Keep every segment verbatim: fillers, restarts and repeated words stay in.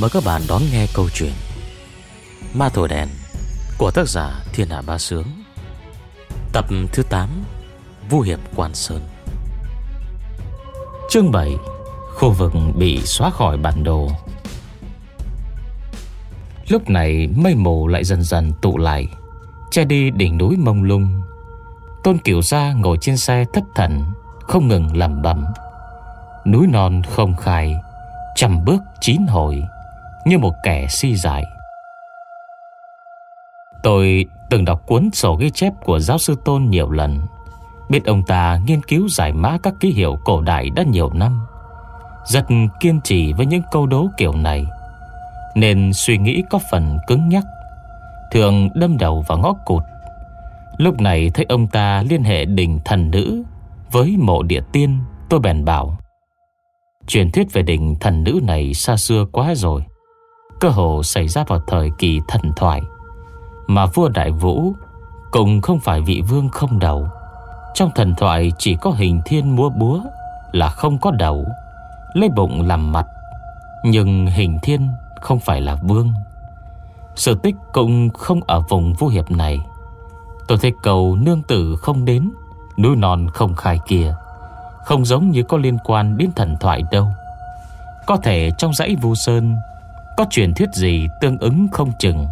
mời các bạn đón nghe câu chuyện Ma Thổi Đèn của tác giả Thiên Hạ Bá Sướng, tập thứ tám, Vu Hiệp Quan Sơn. Chương bảy, khu vực bị xóa khỏi bản đồ. Lúc này mây mù lại dần dần tụ lại, che đi đỉnh núi mông lung. Tôn Cửu Gia ngồi trên xe thất thần, không ngừng lẩm bẩm: núi non không khai, trăm bước chín hồi, như một kẻ si dại. Tôi từng đọc cuốn sổ ghi chép của giáo sư Tôn nhiều lần, biết ông ta nghiên cứu giải mã các ký hiệu cổ đại đã nhiều năm, rất kiên trì với những câu đố kiểu này, nên suy nghĩ có phần cứng nhắc, thường đâm đầu vào ngõ cụt. Lúc này thấy ông ta liên hệ đình thần nữ với mộ địa tiên, tôi bèn bảo: truyền thuyết về đình thần nữ này xa xưa quá rồi, cơ hồ xảy ra vào thời kỳ thần thoại, mà vua Đại Vũ cũng không phải vị vương không đầu. Trong thần thoại chỉ có hình thiên múa búa là không có đầu, lấy bụng làm mặt, nhưng hình thiên không phải là vương. Sự tích cũng không ở vùng Vu Hiệp này. Tôi thấy cầu nương tử không đến, núi non không khai kia không giống như có liên quan đến thần thoại đâu. Có thể trong dãy Vu Sơn có truyền thuyết gì tương ứng không chừng.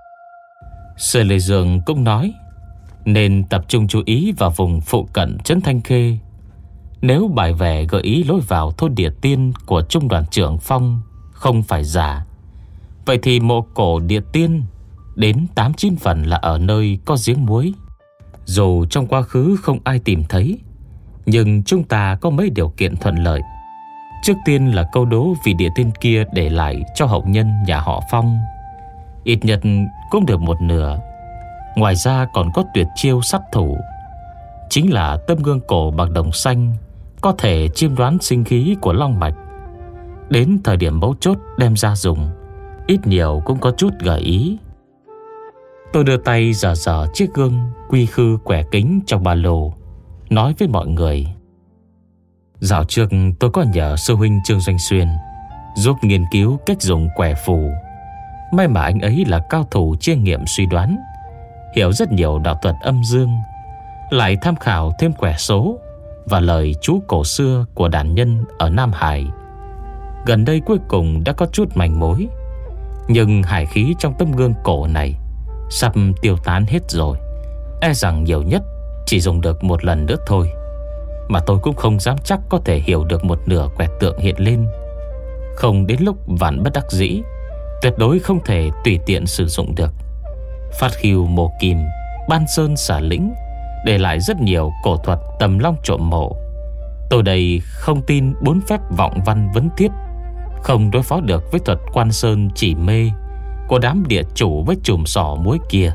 Sở Lệ Dương cũng nói nên tập trung chú ý vào vùng phụ cận trấn Thanh Khê. Nếu bài vẽ gợi ý lối vào thôn Địa Tiên của Trung đoàn trưởng Phong không phải giả, vậy thì mộ cổ Địa Tiên đến tám chín phần là ở nơi có giếng muối. Dù trong quá khứ không ai tìm thấy, nhưng chúng ta có mấy điều kiện thuận lợi. Trước tiên là câu đố vị địa tiên kia để lại cho hậu nhân nhà họ Phong, ít nhất cũng được một nửa. Ngoài ra còn có tuyệt chiêu sát thủ, chính là tấm gương cổ bằng đồng xanh, có thể chiêm đoán sinh khí của long mạch. Đến thời điểm mấu chốt đem ra dùng, ít nhiều cũng có chút gợi ý. Tôi đưa tay dở dở chiếc gương quy khư quẻ kính trong ba lô, nói với mọi người: dạo trước tôi có nhờ sư huynh Trương Doanh Xuyên giúp nghiên cứu cách dùng quẻ phù. May mà anh ấy là cao thủ chiêm nghiệm suy đoán, hiểu rất nhiều đạo thuật âm dương, lại tham khảo thêm quẻ số và lời chú cổ xưa của đàn nhân ở Nam Hải. Gần đây cuối cùng đã có chút manh mối, nhưng hải khí trong tấm gương cổ này sắp tiêu tán hết rồi, e rằng nhiều nhất chỉ dùng được một lần nữa thôi. Mà tôi cũng không dám chắc có thể hiểu được một nửa quẻ tượng hiện lên. Không đến lúc vạn bất đắc dĩ, tuyệt đối không thể tùy tiện sử dụng được. Phát khiêu mộ kim, ban sơn xả lĩnh để lại rất nhiều cổ thuật tầm long trộm mộ. Tôi đây không tin bốn phép vọng văn vấn thiết không đối phó được với thuật quan sơn chỉ mê của đám địa chủ với chùm sỏ muối kia.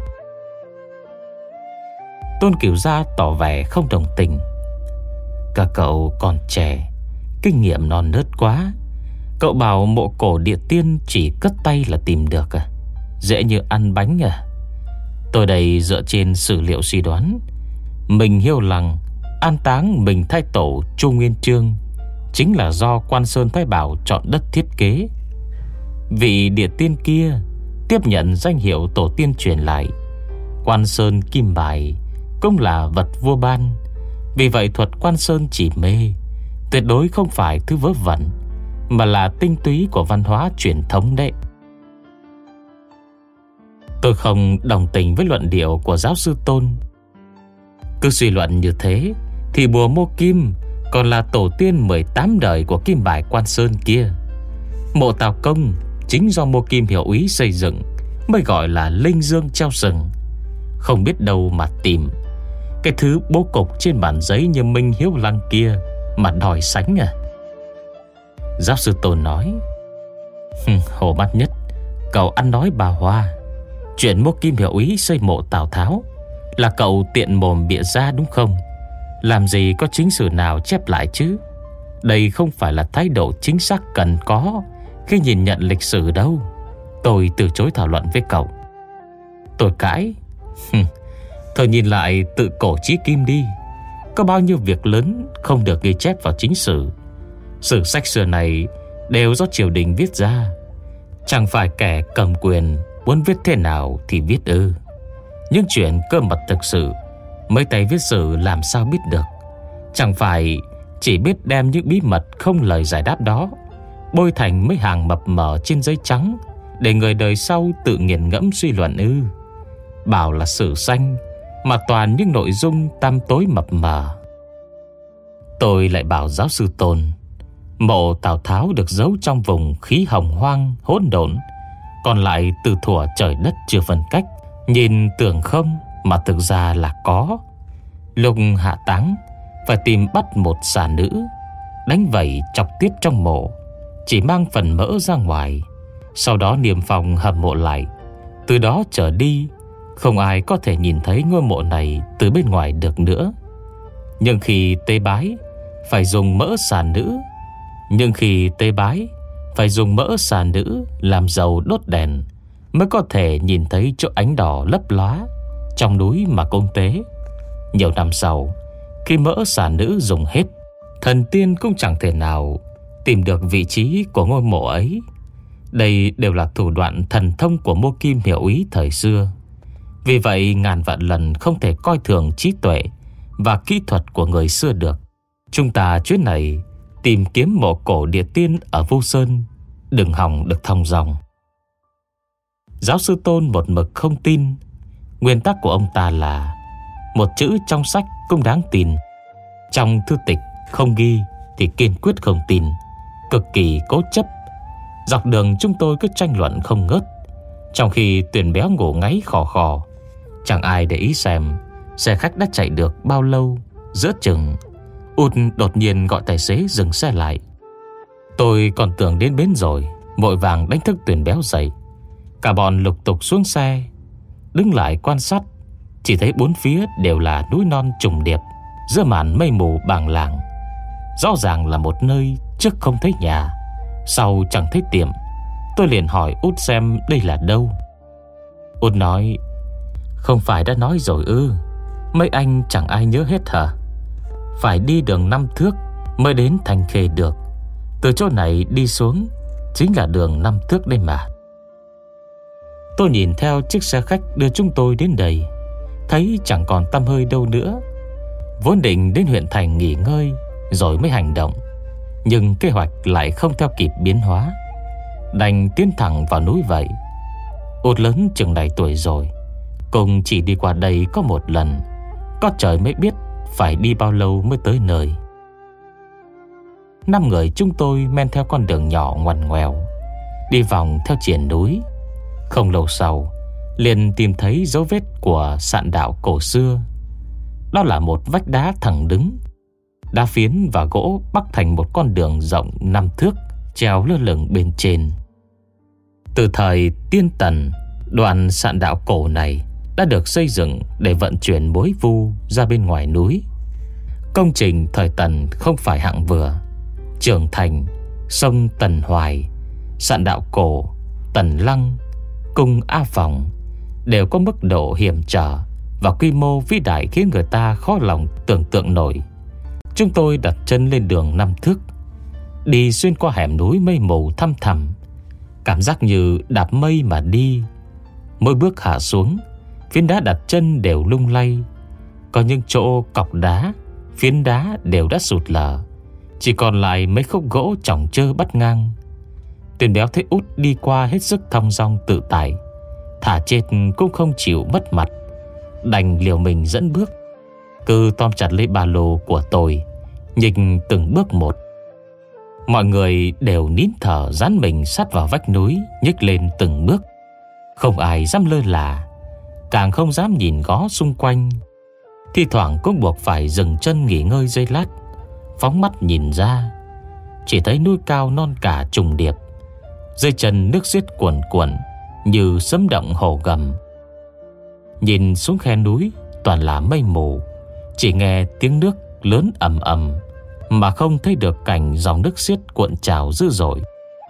Tôn Cửu Gia tỏ vẻ không đồng tình: các cậu còn trẻ, kinh nghiệm non nớt quá. Cậu bảo mộ cổ địa tiên chỉ cất tay là tìm được à? Dễ như ăn bánh à? Tôi đây dựa trên sử liệu suy đoán, Mình Hiêu Lăng an táng Mình Thái Tổ Chu Nguyên Chương chính là do Quan Sơn Thái Bảo chọn đất thiết kế. Vị địa tiên kia tiếp nhận danh hiệu tổ tiên truyền lại, Quan Sơn Kim Bài cũng là vật vua ban. Vì vậy thuật Quan Sơn chỉ mê tuyệt đối không phải thứ vớ vẩn, mà là tinh túy của văn hóa truyền thống đấy. Tôi không đồng tình với luận điệu của giáo sư Tôn. Cứ suy luận như thế thì bùa Mô Kim còn là tổ tiên mười tám đời của Kim Bài Quan Sơn kia. Mộ Tào Công chính do Mô Kim hiệu úy xây dựng, mới gọi là linh dương treo sừng. Không biết đâu mà tìm cái thứ bố cục trên bản giấy như Minh Hiếu Lăng kia mà đòi sánh à? Giáo sư Tôn nói: Hồ Bát Nhất, cậu ăn nói bà hoa. Chuyện Mô Kim hiệu úy xây mộ Tào Tháo là cậu tiện mồm bịa ra đúng không? Làm gì có chính sử nào chép lại chứ? Đây không phải là thái độ chính xác cần có khi nhìn nhận lịch sử đâu. Tôi từ chối thảo luận với cậu. Tôi cãi: Thôi nhìn lại tự cổ chí kim đi. Có bao nhiêu việc lớn không được ghi chép vào chính sử. Sử sách xưa này đều do triều đình viết ra. Chẳng phải kẻ cầm quyền muốn viết thế nào thì viết ư? Những chuyện cơ mật thực sự mấy tay viết sử làm sao biết được? Chẳng phải chỉ biết đem những bí mật không lời giải đáp đó bôi thành mấy hàng mập mờ trên giấy trắng để người đời sau tự nghiền ngẫm suy luận ư? Bảo là sử xanh mà toàn những nội dung tăm tối mập mờ. Tôi lại bảo giáo sư Tôn, mộ Tào Tháo được giấu trong vùng khí hồng hoang hỗn độn, còn lại từ thuở trời đất chưa phân cách, nhìn tưởng không mà thực ra là có. Lúc hạ táng phải tìm bắt một xà nữ, đánh vẩy chọc tiết trong mộ, chỉ mang phần mỡ ra ngoài, sau đó niêm phong hầm mộ lại. Từ đó trở đi, không ai có thể nhìn thấy ngôi mộ này từ bên ngoài được nữa. Nhưng khi tế bái phải dùng mỡ xà nữ Nhưng khi tế bái phải dùng mỡ xà nữ làm dầu đốt đèn, mới có thể nhìn thấy chỗ ánh đỏ lấp lóa trong núi mà cung tế. Nhiều năm sau, khi mỡ xà nữ dùng hết, thần tiên cũng chẳng thể nào tìm được vị trí của ngôi mộ ấy. Đây đều là thủ đoạn thần thông của Mô Kim Hiểu Ý thời xưa. Vì vậy ngàn vạn lần không thể coi thường trí tuệ và kỹ thuật của người xưa được. Chúng ta chuyến này tìm kiếm mộ cổ địa tiên ở Vô Sơn, đừng hòng được thong dong. Giáo sư Tôn một mực không tin. Nguyên tắc của ông ta là một chữ trong sách cũng đáng tin, trong thư tịch không ghi thì kiên quyết không tin, cực kỳ cố chấp. Dọc đường chúng tôi cứ tranh luận không ngớt, trong khi Tuyền Béo ngủ ngáy khò khò. Chẳng ai để ý xem xe khách đã chạy được bao lâu. Giữa chừng, Út đột nhiên gọi tài xế dừng xe lại. Tôi còn tưởng đến bến rồi, vội vàng đánh thức Tuyền Béo dậy. Cả bọn lục tục xuống xe, đứng lại quan sát. Chỉ thấy bốn phía đều là núi non trùng điệp, giữa màn mây mù bàng làng. Rõ ràng là một nơi trước không thấy nhà, sau chẳng thấy tiệm. Tôi liền hỏi Út xem đây là đâu. Út nói: không phải đã nói rồi ư? Mấy anh chẳng ai nhớ hết hả? Phải đi đường năm thước mới đến Thanh Khê được. Từ chỗ này đi xuống chính là đường năm thước đây mà. Tôi nhìn theo chiếc xe khách đưa chúng tôi đến đây, thấy chẳng còn tăm hơi đâu nữa. Vốn định đến huyện thành nghỉ ngơi rồi mới hành động, nhưng kế hoạch lại không theo kịp biến hóa, đành tiến thẳng vào núi vậy. Út lớn chừng này tuổi rồi, cùng chỉ đi qua đây có một lần, có trời mới biết phải đi bao lâu mới tới nơi. Năm người chúng tôi men theo con đường nhỏ ngoằn ngoèo, đi vòng theo triền núi. Không lâu sau, liền tìm thấy dấu vết của sạn đạo cổ xưa. Đó là một vách đá thẳng đứng, đá phiến và gỗ bắc thành một con đường rộng năm thước treo lơ lửng bên trên. Từ thời Tiên Tần, đoạn sạn đạo cổ này đã được xây dựng để vận chuyển muối vu ra bên ngoài núi. Công trình thời Tần không phải hạng vừa. Trường Thành, sông Tần Hoài, sạn đạo cổ, Tần Lăng, cung A Phòng đều có mức độ hiểm trở và quy mô vĩ đại khiến người ta khó lòng tưởng tượng nổi. Chúng tôi đặt chân lên đường năm thước, đi xuyên qua hẻm núi mây mù thăm thẳm, cảm giác như đạp mây mà đi. Mỗi bước hạ xuống, phiến đá đặt chân đều lung lay. Có những chỗ cọc đá, phiến đá đều đã sụt lở, chỉ còn lại mấy khúc gỗ chỏng chơ bắt ngang. Tuyền Béo thấy Út đi qua hết sức thong dong tự tại, thả chết cũng không chịu mất mặt, đành liều mình dẫn bước. Cứ tóm chặt lấy ba lô của tôi, nhỉnh từng bước một. Mọi người đều nín thở dán mình sát vào vách núi, nhích lên từng bước. Không ai dám lơ là, càng không dám nhìn ngó xung quanh. Thi thoảng cũng buộc phải dừng chân nghỉ ngơi giây lát, phóng mắt nhìn ra, chỉ thấy núi cao non cả trùng điệp, dưới chân nước xiết cuồn cuộn như sấm động hồ gầm. Nhìn xuống khe núi toàn là mây mù, chỉ nghe tiếng nước lớn ầm ầm mà không thấy được cảnh dòng nước xiết cuộn trào dữ dội.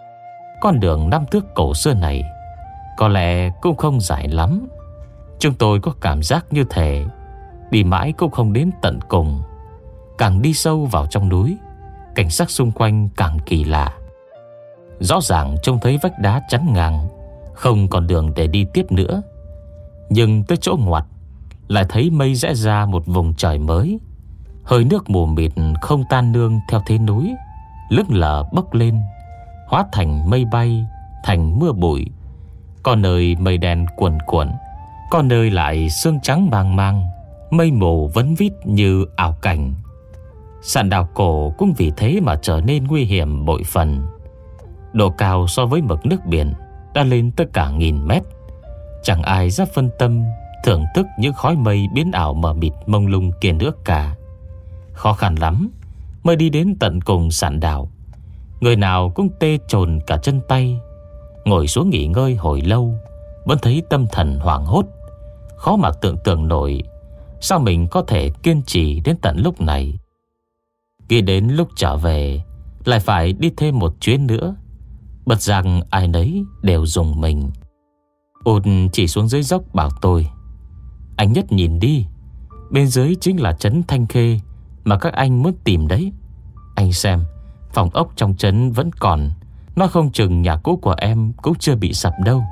Con đường năm thước cổ xưa này có lẽ cũng không dài lắm. Chúng tôi có cảm giác như thể đi mãi cũng không đến tận cùng. Càng đi sâu vào trong núi, cảnh sắc xung quanh càng kỳ lạ. Rõ ràng trông thấy vách đá chắn ngang, không còn đường để đi tiếp nữa. Nhưng tới chỗ ngoặt lại thấy mây rẽ ra một vùng trời mới. Hơi nước mù mịt không tan nương theo thế núi, lững lờ bốc lên, hóa thành mây bay, thành mưa bụi. Có nơi mây đen cuồn cuộn, có nơi lại sương trắng mang mang, mây mù vấn vít như ảo cảnh. Sạn đảo cổ cũng vì thế mà trở nên nguy hiểm bội phần. Độ cao so với mực nước biển đã lên tới cả nghìn mét. Chẳng ai dám phân tâm thưởng thức những khói mây biến ảo mờ mịt mông lung kia nữa cả. Khó khăn lắm mới đi đến tận cùng sạn đảo. Người nào cũng tê chồn cả chân tay. Ngồi xuống nghỉ ngơi hồi lâu vẫn thấy tâm thần hoảng hốt. Khó mà tưởng tượng nổi sao mình có thể kiên trì đến tận lúc này. Nghĩ đến lúc trở về lại phải đi thêm một chuyến nữa, bật rằng ai nấy đều dùng mình. Út chỉ xuống dưới dốc bảo tôi: anh Nhất nhìn đi, bên dưới chính là trấn Thanh Khê mà các anh muốn tìm đấy. Anh xem, phòng ốc trong trấn vẫn còn, nó không chừng nhà cũ của em cũng chưa bị sập đâu.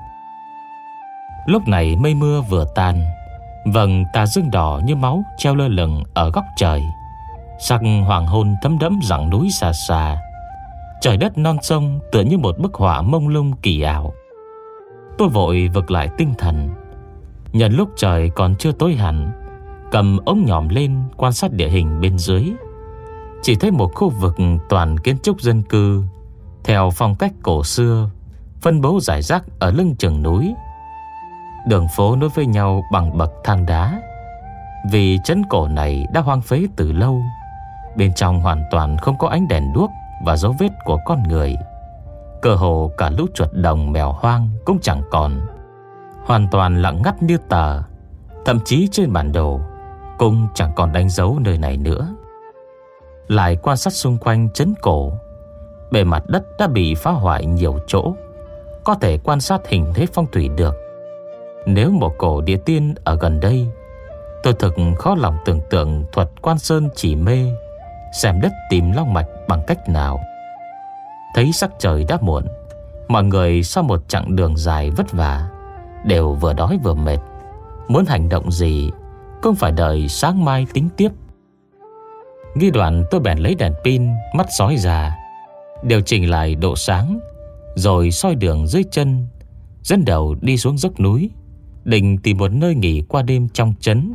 Lúc này mây mưa vừa tan, vầng tà dương đỏ như máu treo lơ lửng ở góc trời. Sắc hoàng hôn thấm đẫm dãy núi xa xa. Trời đất non sông tựa như một bức họa mông lung kỳ ảo. Tôi vội vực lại tinh thần. Nhân lúc trời còn chưa tối hẳn, cầm ống nhòm lên quan sát địa hình bên dưới. Chỉ thấy một khu vực toàn kiến trúc dân cư theo phong cách cổ xưa, phân bố rải rác ở lưng chừng núi. Đường phố nối với nhau bằng bậc thang đá. Vì trấn cổ này đã hoang phế từ lâu, bên trong hoàn toàn không có ánh đèn đuốc và dấu vết của con người. Cơ hồ cả lũ chuột đồng mèo hoang cũng chẳng còn, hoàn toàn lặng ngắt như tờ. Thậm chí trên bản đồ cũng chẳng còn đánh dấu nơi này nữa. Lại quan sát xung quanh trấn cổ, bề mặt đất đã bị phá hoại nhiều chỗ, có thể quan sát hình thế phong thủy được. Nếu một cổ địa tiên ở gần đây, tôi thực khó lòng tưởng tượng thuật Quan Sơn chỉ mê xem đất tìm long mạch bằng cách nào. Thấy sắc trời đã muộn, mọi người sau một chặng đường dài vất vả đều vừa đói vừa mệt. Muốn hành động gì cũng phải đợi sáng mai tính tiếp. Nghi đoạn tôi bèn lấy đèn pin mắt sói ra, điều chỉnh lại độ sáng, rồi soi đường dưới chân, dẫn đầu đi xuống dốc núi, định tìm một nơi nghỉ qua đêm trong trấn.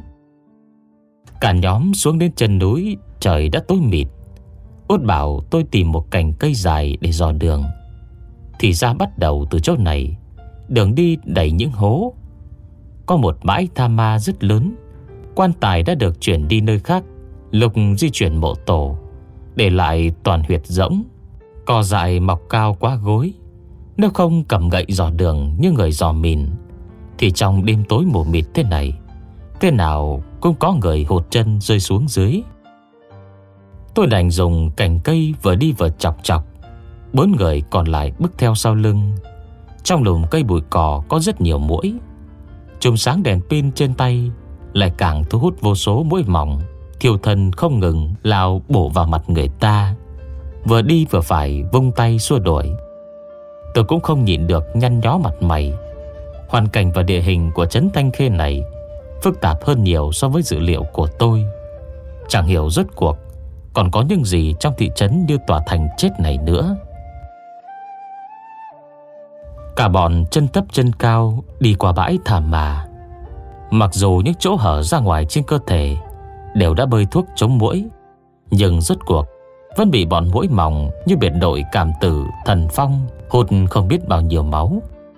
Cả nhóm xuống đến chân núi, trời đã tối mịt. Út bảo tôi tìm một cành cây dài để dò đường. Thì ra bắt đầu từ chỗ này, đường đi đầy những hố. Có một bãi tha ma rất lớn, quan tài đã được chuyển đi nơi khác lúc di chuyển mộ tổ, để lại toàn huyệt rỗng, cỏ dại mọc cao quá gối. Nếu không cầm gậy dò đường như người dò mìn, thì trong đêm tối mù mịt thế này, thế nào cũng có người hụt chân rơi xuống dưới. Tôi đành dùng cành cây vừa đi vừa chọc chọc. Bốn người còn lại bước theo sau lưng. Trong lùm cây bụi cỏ có rất nhiều muỗi. Chùm sáng đèn pin trên tay lại càng thu hút vô số muỗi mỏng, thiêu thân không ngừng lao bổ vào mặt người ta. Vừa đi vừa phải vung tay xua đuổi. Tôi cũng không nhịn được nhăn nhó mặt mày. Hoàn cảnh và địa hình của trấn Thanh Khê này phức tạp hơn nhiều so với dự liệu của tôi. Chẳng hiểu rốt cuộc còn có những gì trong thị trấn như tòa thành chết này nữa. Cả bọn chân thấp chân cao đi qua bãi thả mà. Mặc dù những chỗ hở ra ngoài trên cơ thể đều đã bơi thuốc chống muỗi, nhưng rốt cuộc vẫn bị bọn muỗi mỏng như biệt đội cảm tử thần phong hút không biết bao nhiêu máu.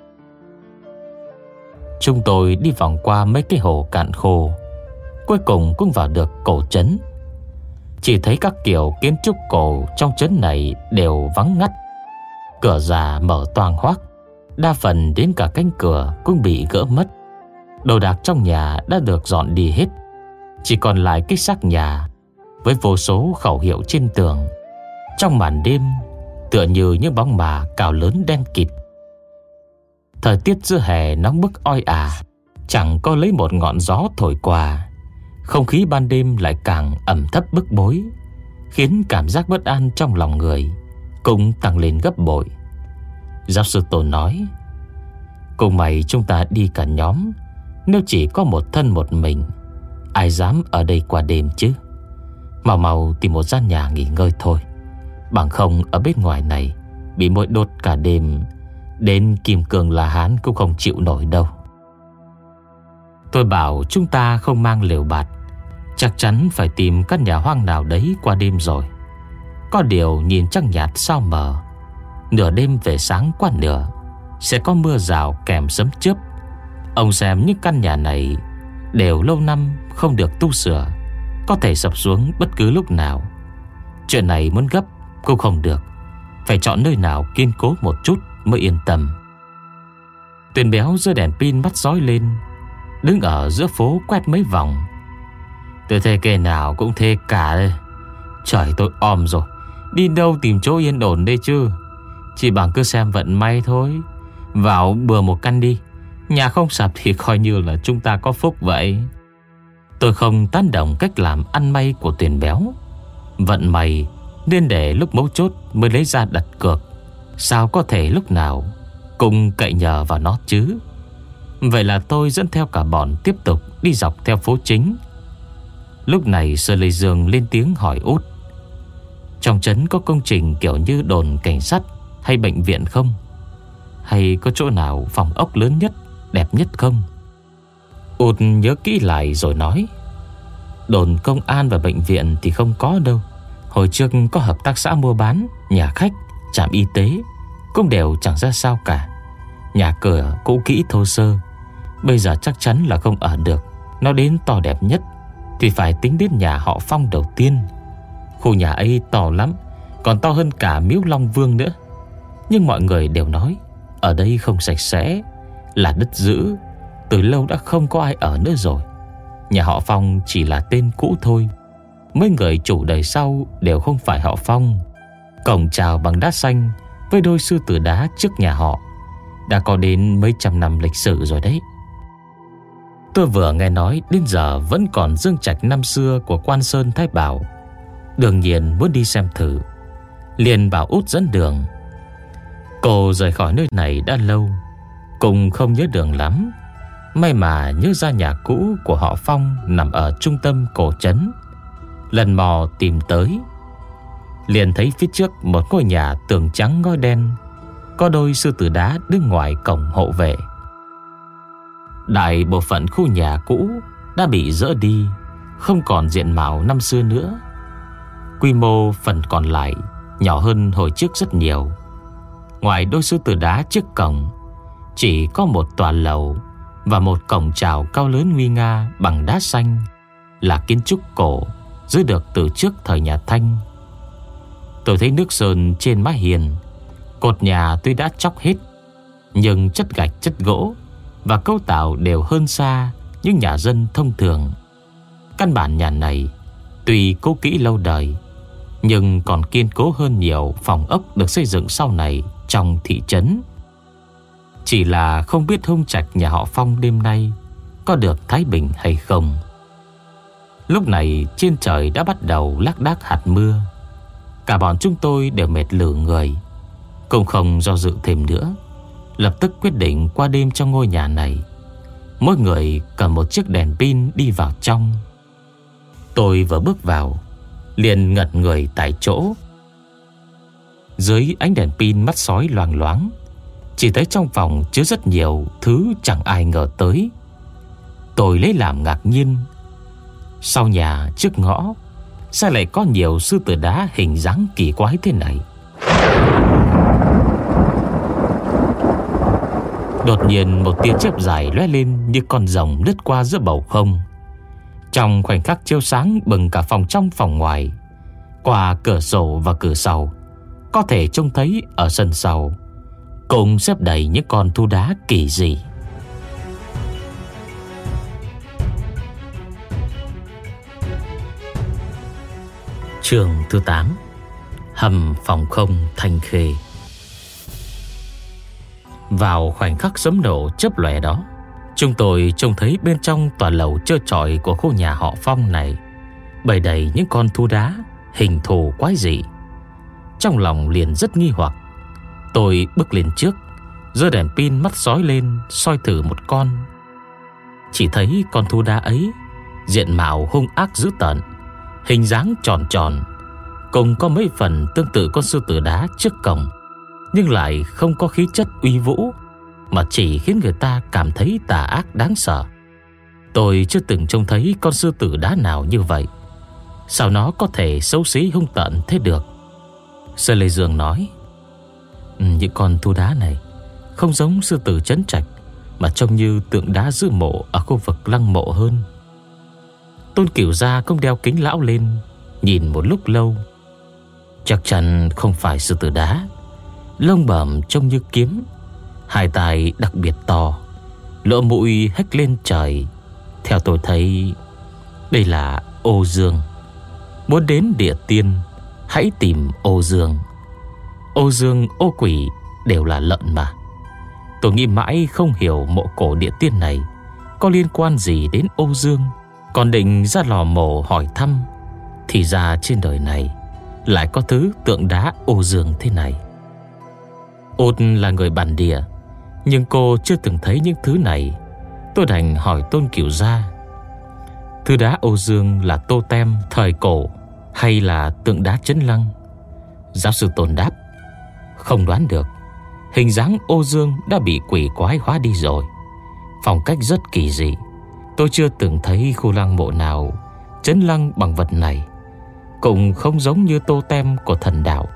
Chúng tôi đi vòng qua mấy cái hồ cạn khô, cuối cùng cũng vào được cổ trấn. Chỉ thấy các kiểu kiến trúc cổ trong trấn này đều vắng ngắt. Cửa già mở toang hoác, đa phần đến cả cánh cửa cũng bị gỡ mất. Đồ đạc trong nhà đã được dọn đi hết, chỉ còn lại cái xác nhà với vô số khẩu hiệu trên tường. Trong màn đêm tựa như những bóng mả cào lớn đen kịt. Thời tiết giữa hè nóng bức oi ả, chẳng có lấy một ngọn gió thổi qua. Không khí ban đêm lại càng ẩm thấp bức bối, khiến cảm giác bất an trong lòng người cũng tăng lên gấp bội. Giáo sư Tôn nói: cùng mày chúng ta đi cả nhóm, nếu chỉ có một thân một mình, ai dám ở đây qua đêm chứ. Mau mau tìm một gian nhà nghỉ ngơi thôi, bằng không ở bên ngoài này bị muỗi đốt cả đêm, đến Kim Cương La Hán cũng không chịu nổi đâu. Tôi bảo chúng ta không mang lều bạt, chắc chắn phải tìm căn nhà hoang nào đấy qua đêm rồi. Có điều nhìn trăng nhạt sao mờ, nửa đêm về sáng qua nửa, sẽ có mưa rào kèm sấm chớp. Ông xem những căn nhà này đều lâu năm không được tu sửa, có thể sập xuống bất cứ lúc nào. Chuyện này muốn gấp cũng không được, phải chọn nơi nào kiên cố một chút mới yên tâm. Tuyền Béo giơ đèn pin mắt dõi lên, đứng ở giữa phố quét mấy vòng. Tôi thấy kẻ nào cũng thế cả đây. Trời, tôi om rồi, đi đâu tìm chỗ yên ổn đây chứ. Chỉ bằng cứ xem vận may thôi. Vào bừa một căn đi, nhà không sập thì coi như là chúng ta có phúc vậy. Tôi không tán đồng cách làm ăn may của Tuyền Béo. Vận may nên để lúc mấu chốt mới lấy ra đặt cược, sao có thể lúc nào cũng cậy nhờ vào nó chứ. Vậy là tôi dẫn theo cả bọn tiếp tục đi dọc theo phố chính. Lúc này Sơ Lê Dương lên tiếng hỏi Út: trong trấn có công trình kiểu như đồn cảnh sát hay bệnh viện không? Hay có chỗ nào phòng ốc lớn nhất, đẹp nhất không? Út nhớ kỹ lại rồi nói: đồn công an và bệnh viện thì không có đâu. Hồi trước có hợp tác xã mua bán, nhà khách, trạm y tế cũng đều chẳng ra sao cả. Nhà cửa cũ kỹ thô sơ, bây giờ chắc chắn là không ở được. Nó đến to đẹp nhất thì phải tính đến nhà họ Phong đầu tiên. Khu nhà ấy to lắm, còn to hơn cả miếu Long Vương nữa. Nhưng mọi người đều nói ở đây không sạch sẽ, là đất dữ, từ lâu đã không có ai ở nữa rồi. Nhà họ Phong chỉ là tên cũ thôi. Mấy người chủ đời sau đều không phải họ Phong. Cổng chào bằng đá xanh với đôi sư tử đá trước nhà họ đã có đến mấy trăm năm lịch sử rồi đấy. Tôi vừa nghe nói đến giờ vẫn còn dương trạch năm xưa của Quan Sơn Thái Bảo, đương nhiên muốn đi xem thử, liền bảo Út dẫn đường. Cô rời khỏi nơi này đã lâu, cũng không nhớ đường lắm. May mà nhớ ra nhà cũ của họ Phong nằm ở trung tâm cổ trấn. Lần mò tìm tới, liền thấy phía trước một ngôi nhà tường trắng ngói đen, có đôi sư tử đá đứng ngoài cổng hộ vệ. Đại bộ phận khu nhà cũ đã bị dỡ đi, không còn diện mạo năm xưa nữa. Quy mô phần còn lại nhỏ hơn hồi trước rất nhiều. Ngoài đôi sư tử đá trước cổng, chỉ có một tòa lầu và một cổng chào cao lớn nguy nga bằng đá xanh, là kiến trúc cổ giữ được từ trước thời nhà Thanh. Tôi thấy nước sơn trên mái hiên, cột nhà tuy đã chóc hết, nhưng chất gạch, chất gỗ và cấu tạo đều hơn xa những nhà dân thông thường. Căn bản nhà này tuy cũ kỹ lâu đời, nhưng còn kiên cố hơn nhiều phòng ốc được xây dựng sau này trong thị trấn. Chỉ là không biết hung trạch nhà họ Phong đêm nay có được thái bình hay không. Lúc này trên trời đã bắt đầu lác đác hạt mưa. Cả bọn chúng tôi đều mệt lử người, cũng không do dự thêm nữa, lập tức quyết định qua đêm trong ngôi nhà này. Mỗi người cầm một chiếc đèn pin đi vào trong. Tôi vừa bước vào liền ngẩn người tại chỗ. Dưới ánh đèn pin mắt sói loang loáng, chỉ thấy trong phòng chứa rất nhiều thứ chẳng ai ngờ tới. Tôi lấy làm ngạc nhiên. Sau nhà trước ngõ sao lại có nhiều sư tử đá hình dáng kỳ quái thế này? Đột nhiên một tia chớp dài lóe lên như con rồng lướt qua giữa bầu không. Trong khoảnh khắc chiếu sáng bừng cả phòng trong phòng ngoài. Qua cửa sổ và cửa sau có thể trông thấy ở sân sau cùng xếp đầy những con thu đá kỳ dị. Chương thứ tám: Hầm phòng không Thanh Khê. Vào khoảnh khắc sấm nổ chớp lóe đó, chúng tôi trông thấy bên trong tòa lầu trơ trọi của khu nhà họ Phong này bày đầy những con thú đá hình thù quái dị. Trong lòng liền rất nghi hoặc, Tôi bước lên trước, giơ đèn pin mắt sói lên soi thử một con. Chỉ thấy con thú đá ấy diện mạo hung ác dữ tợn, hình dáng tròn tròn, cùng có mấy phần tương tự con sư tử đá trước cổng, nhưng lại không có khí chất uy vũ, mà chỉ khiến người ta cảm thấy tà ác đáng sợ. Tôi chưa từng trông thấy con sư tử đá nào như vậy. Sao nó có thể xấu xí hung tợn thế được? Sơ Lê Dương nói, những con thú đá này không giống sư tử Trấn Trạch, mà trông như tượng đá giữ mộ ở khu vực lăng mộ hơn. Tôn Cửu Gia cũng đeo kính lão lên, nhìn một lúc lâu. Chắc chắn không phải sư tử đá. Lông bẩm trông như kiếm, hai tai đặc biệt to, lỗ mũi hếch lên trời. Theo tôi thấy, đây là Ô Dương. Muốn đến địa tiên, hãy tìm Ô Dương. Ô Dương, ô quỷ đều là lợn mà. Tôi nghĩ mãi không hiểu mộ cổ địa tiên này có liên quan gì đến Ô Dương, còn định ra lò mổ hỏi thăm. Thì ra trên đời này lại có thứ tượng đá Ô Dương thế này. Út là người bản địa, nhưng cô chưa từng thấy những thứ này. Tôi đành hỏi Tôn Cửu Gia, thứ đá Ô Dương là tô tem thời cổ hay là tượng đá Trấn Lăng? Giáo sư Tôn đáp, không đoán được. Hình dáng Ô Dương đã bị quỷ quái hóa đi rồi, phong cách rất kỳ dị. Tôi chưa từng thấy khu lăng mộ nào trấn lăng bằng vật này, cũng không giống như tô tem của thần đạo.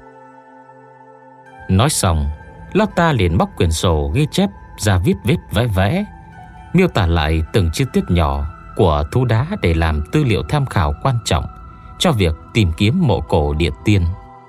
Nói xong, lão ta liền móc quyển sổ ghi chép ra viết viết vẽ vẽ, miêu tả lại từng chi tiết nhỏ của thú đá để làm tư liệu tham khảo quan trọng cho việc tìm kiếm mộ cổ địa tiên.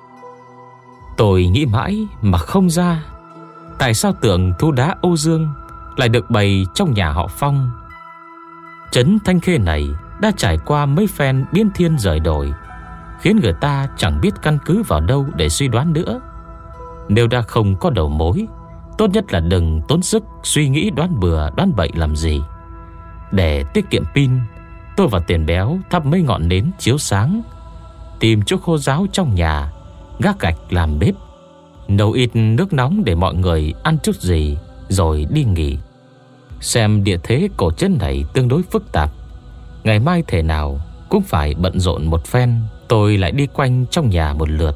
Tôi nghĩ mãi mà không ra, tại sao tượng thú đá Ô Dương lại được bày trong nhà họ Phong. Trấn Thanh Khê này đã trải qua mấy phen biến thiên rời đổi, khiến người ta chẳng biết căn cứ vào đâu để suy đoán nữa. Nếu đã không có đầu mối, tốt nhất là đừng tốn sức suy nghĩ đoán bừa đoán bậy làm gì. Để tiết kiệm pin, tôi và Tiền Béo thắp mấy ngọn nến chiếu sáng, tìm chỗ khô ráo trong nhà, gác gạch làm bếp, nấu ít nước nóng để mọi người ăn chút gì rồi đi nghỉ. Xem địa thế cổ trấn này tương đối phức tạp, ngày mai thể nào cũng phải bận rộn một phen. Tôi lại đi quanh trong nhà một lượt,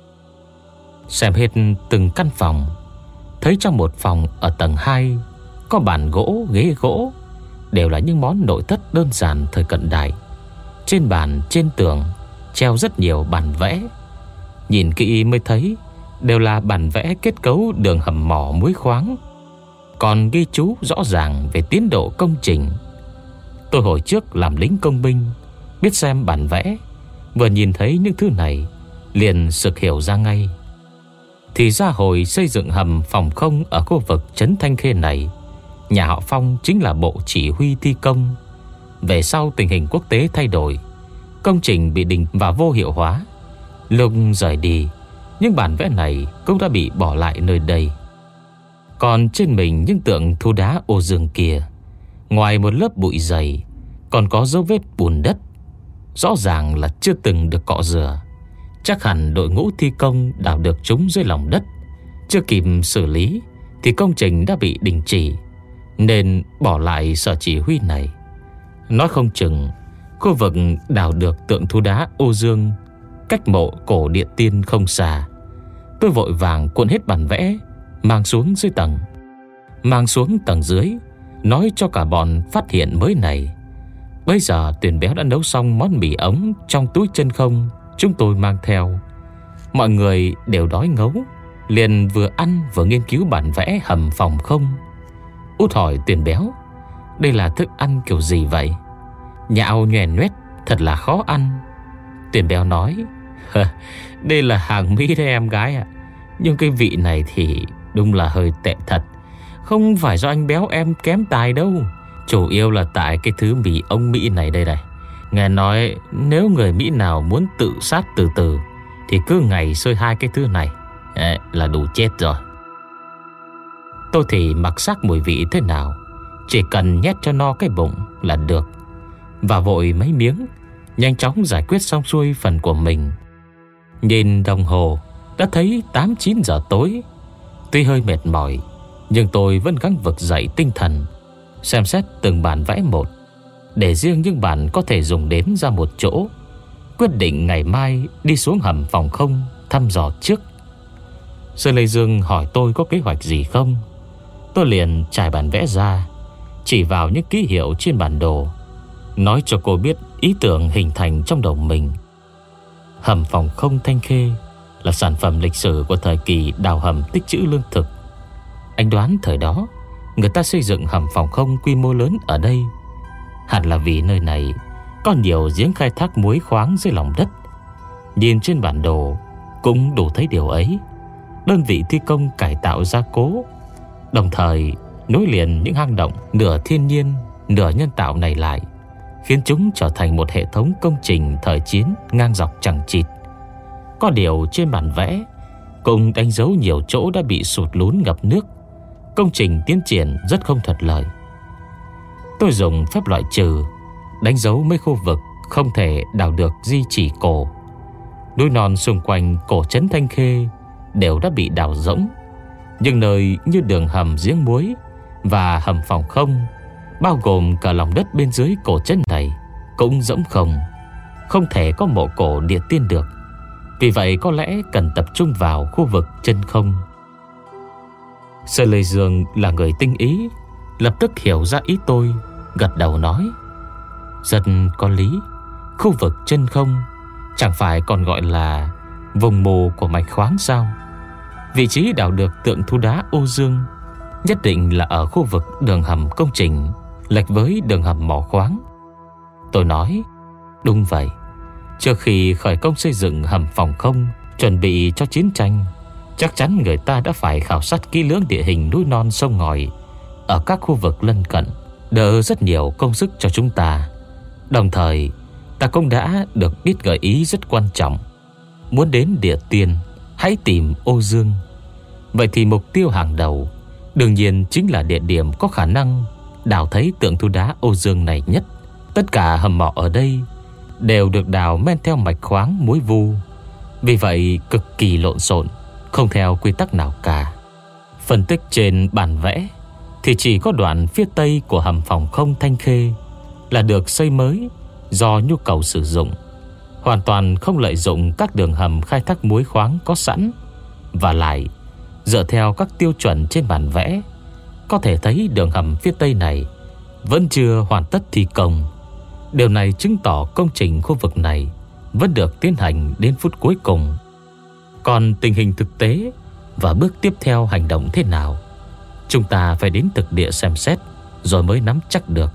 xem hết từng căn phòng. Thấy trong một phòng ở tầng hai có bàn gỗ, ghế gỗ, đều là những món nội thất đơn giản thời cận đại. Trên bàn, trên tường treo rất nhiều bản vẽ. Nhìn kỹ mới thấy đều là bản vẽ kết cấu đường hầm mỏ muối khoáng, còn ghi chú rõ ràng về tiến độ công trình. Tôi hồi trước làm lính công binh, biết xem bản vẽ, vừa nhìn thấy những thứ này liền sực hiểu ra ngay. Thì ra hồi xây dựng hầm phòng không ở khu vực Trấn Thanh Khê này, nhà họ Phong chính là bộ chỉ huy thi công. Về sau tình hình quốc tế thay đổi, công trình bị đình và vô hiệu hóa. Lúc rời đi, những bản vẽ này cũng đã bị bỏ lại nơi đây. Còn trên mình những tượng thú đá Ô Dương kia, ngoài một lớp bụi dày, còn có dấu vết bùn đất, rõ ràng là chưa từng được cọ rửa. Chắc hẳn đội ngũ thi công đào được chúng dưới lòng đất, chưa kịp xử lý thì công trình đã bị đình chỉ, nên bỏ lại sở chỉ huy này. Nói không chừng khu vực đào được tượng thú đá Ô Dương cách mộ cổ địa tiên không xa. Tôi vội vàng cuộn hết bản vẽ mang xuống dưới tầng. Mang xuống tầng dưới, nói cho cả bọn phát hiện mới này. Bây giờ Tuyền Béo đã nấu xong món mì ống trong túi chân không chúng tôi mang theo. Mọi người đều đói ngấu, liền vừa ăn vừa nghiên cứu bản vẽ hầm phòng không. Út hỏi Tuyền Béo, đây là thức ăn kiểu gì vậy? Nhạo nhoèn nhoét, thật là khó ăn. Tuyền Béo nói, đây là hàng Mỹ đấy em gái ạ. Nhưng cái vị này thì đúng là hơi tệ thật. Không phải do anh Béo em kém tài đâu, chủ yếu là tại cái thứ mì ông Mỹ này đây này. Nghe nói nếu người Mỹ nào muốn tự sát từ từ thì cứ ngày xơi hai cái thứ này Ê, là đủ chết rồi. Tôi thì mặc sắc mùi vị thế nào, chỉ cần nhét cho no cái bụng là được. Và vội mấy miếng, nhanh chóng giải quyết xong xuôi phần của mình. Nhìn đồng hồ đã thấy tám chín giờ tối. Tuy hơi mệt mỏi, nhưng tôi vẫn gắng vực dậy tinh thần, xem xét từng bản vẽ một, để riêng những bản có thể dùng đến ra một chỗ. Quyết định ngày mai đi xuống hầm phòng không thăm dò trước. Sơn Lê Dương hỏi tôi có kế hoạch gì không. Tôi liền trải bản vẽ ra, chỉ vào những ký hiệu trên bản đồ, nói cho cô biết ý tưởng hình thành trong đầu mình. Hầm phòng không Thanh Khê là sản phẩm lịch sử của thời kỳ đào hầm tích trữ lương thực. Anh đoán thời đó người ta xây dựng hầm phòng không quy mô lớn ở đây hẳn là vì nơi này có nhiều giếng khai thác muối khoáng dưới lòng đất. Nhìn trên bản đồ cũng đủ thấy điều ấy. Đơn vị thi công cải tạo gia cố, đồng thời nối liền những hang động nửa thiên nhiên nửa nhân tạo này lại, khiến chúng trở thành một hệ thống công trình thời chiến ngang dọc chằng chịt. Có điều trên bản vẽ cũng đánh dấu nhiều chỗ đã bị sụt lún ngập nước. Công trình tiến triển rất không thuận lợi. Tôi dùng phép loại trừ đánh dấu mấy khu vực không thể đào được di chỉ cổ. Núi non xung quanh cổ trấn Thanh Khê đều đã bị đào rỗng, nhưng nơi như đường hầm giếng muối và hầm phòng không, bao gồm cả lòng đất bên dưới cổ trấn này, cũng rỗng không, không thể có mộ cổ địa tiên được. Vì vậy có lẽ cần tập trung vào khu vực chân không. Sơn Lê Dương là người tinh ý, lập tức hiểu ra ý tôi, gật đầu nói: rất có lý. Khu vực chân không chẳng phải còn gọi là vùng mù của mạch khoáng sao? Vị trí đào được tượng thú đá Ô Dương nhất định là ở khu vực đường hầm công trình lệch với đường hầm mỏ khoáng. Tôi nói: đúng vậy. Trước khi khởi công xây dựng hầm phòng không, chuẩn bị cho chiến tranh, chắc chắn người ta đã phải khảo sát kỹ lưỡng địa hình núi non sông ngòi ở các khu vực lân cận, đỡ rất nhiều công sức cho chúng ta. Đồng thời ta cũng đã được biết gợi ý rất quan trọng: muốn đến địa tiên, hãy tìm Ô Dương. Vậy thì mục tiêu hàng đầu đương nhiên chính là địa điểm có khả năng đào thấy tượng thú đá Ô Dương này nhất. Tất cả hầm mỏ ở đây đều được đào men theo mạch khoáng muối vu, vì vậy cực kỳ lộn xộn, không theo quy tắc nào cả. Phân tích trên bản vẽ thì chỉ có đoạn phía tây của hầm phòng không Thanh Khê là được xây mới do nhu cầu sử dụng, hoàn toàn không lợi dụng các đường hầm khai thác muối khoáng có sẵn. Và lại dựa theo các tiêu chuẩn trên bản vẽ, có thể thấy đường hầm phía tây này vẫn chưa hoàn tất thi công. Điều này chứng tỏ công trình khu vực này vẫn được tiến hành đến phút cuối cùng. Còn tình hình thực tế và bước tiếp theo hành động thế nào, chúng ta phải đến thực địa xem xét rồi mới nắm chắc được.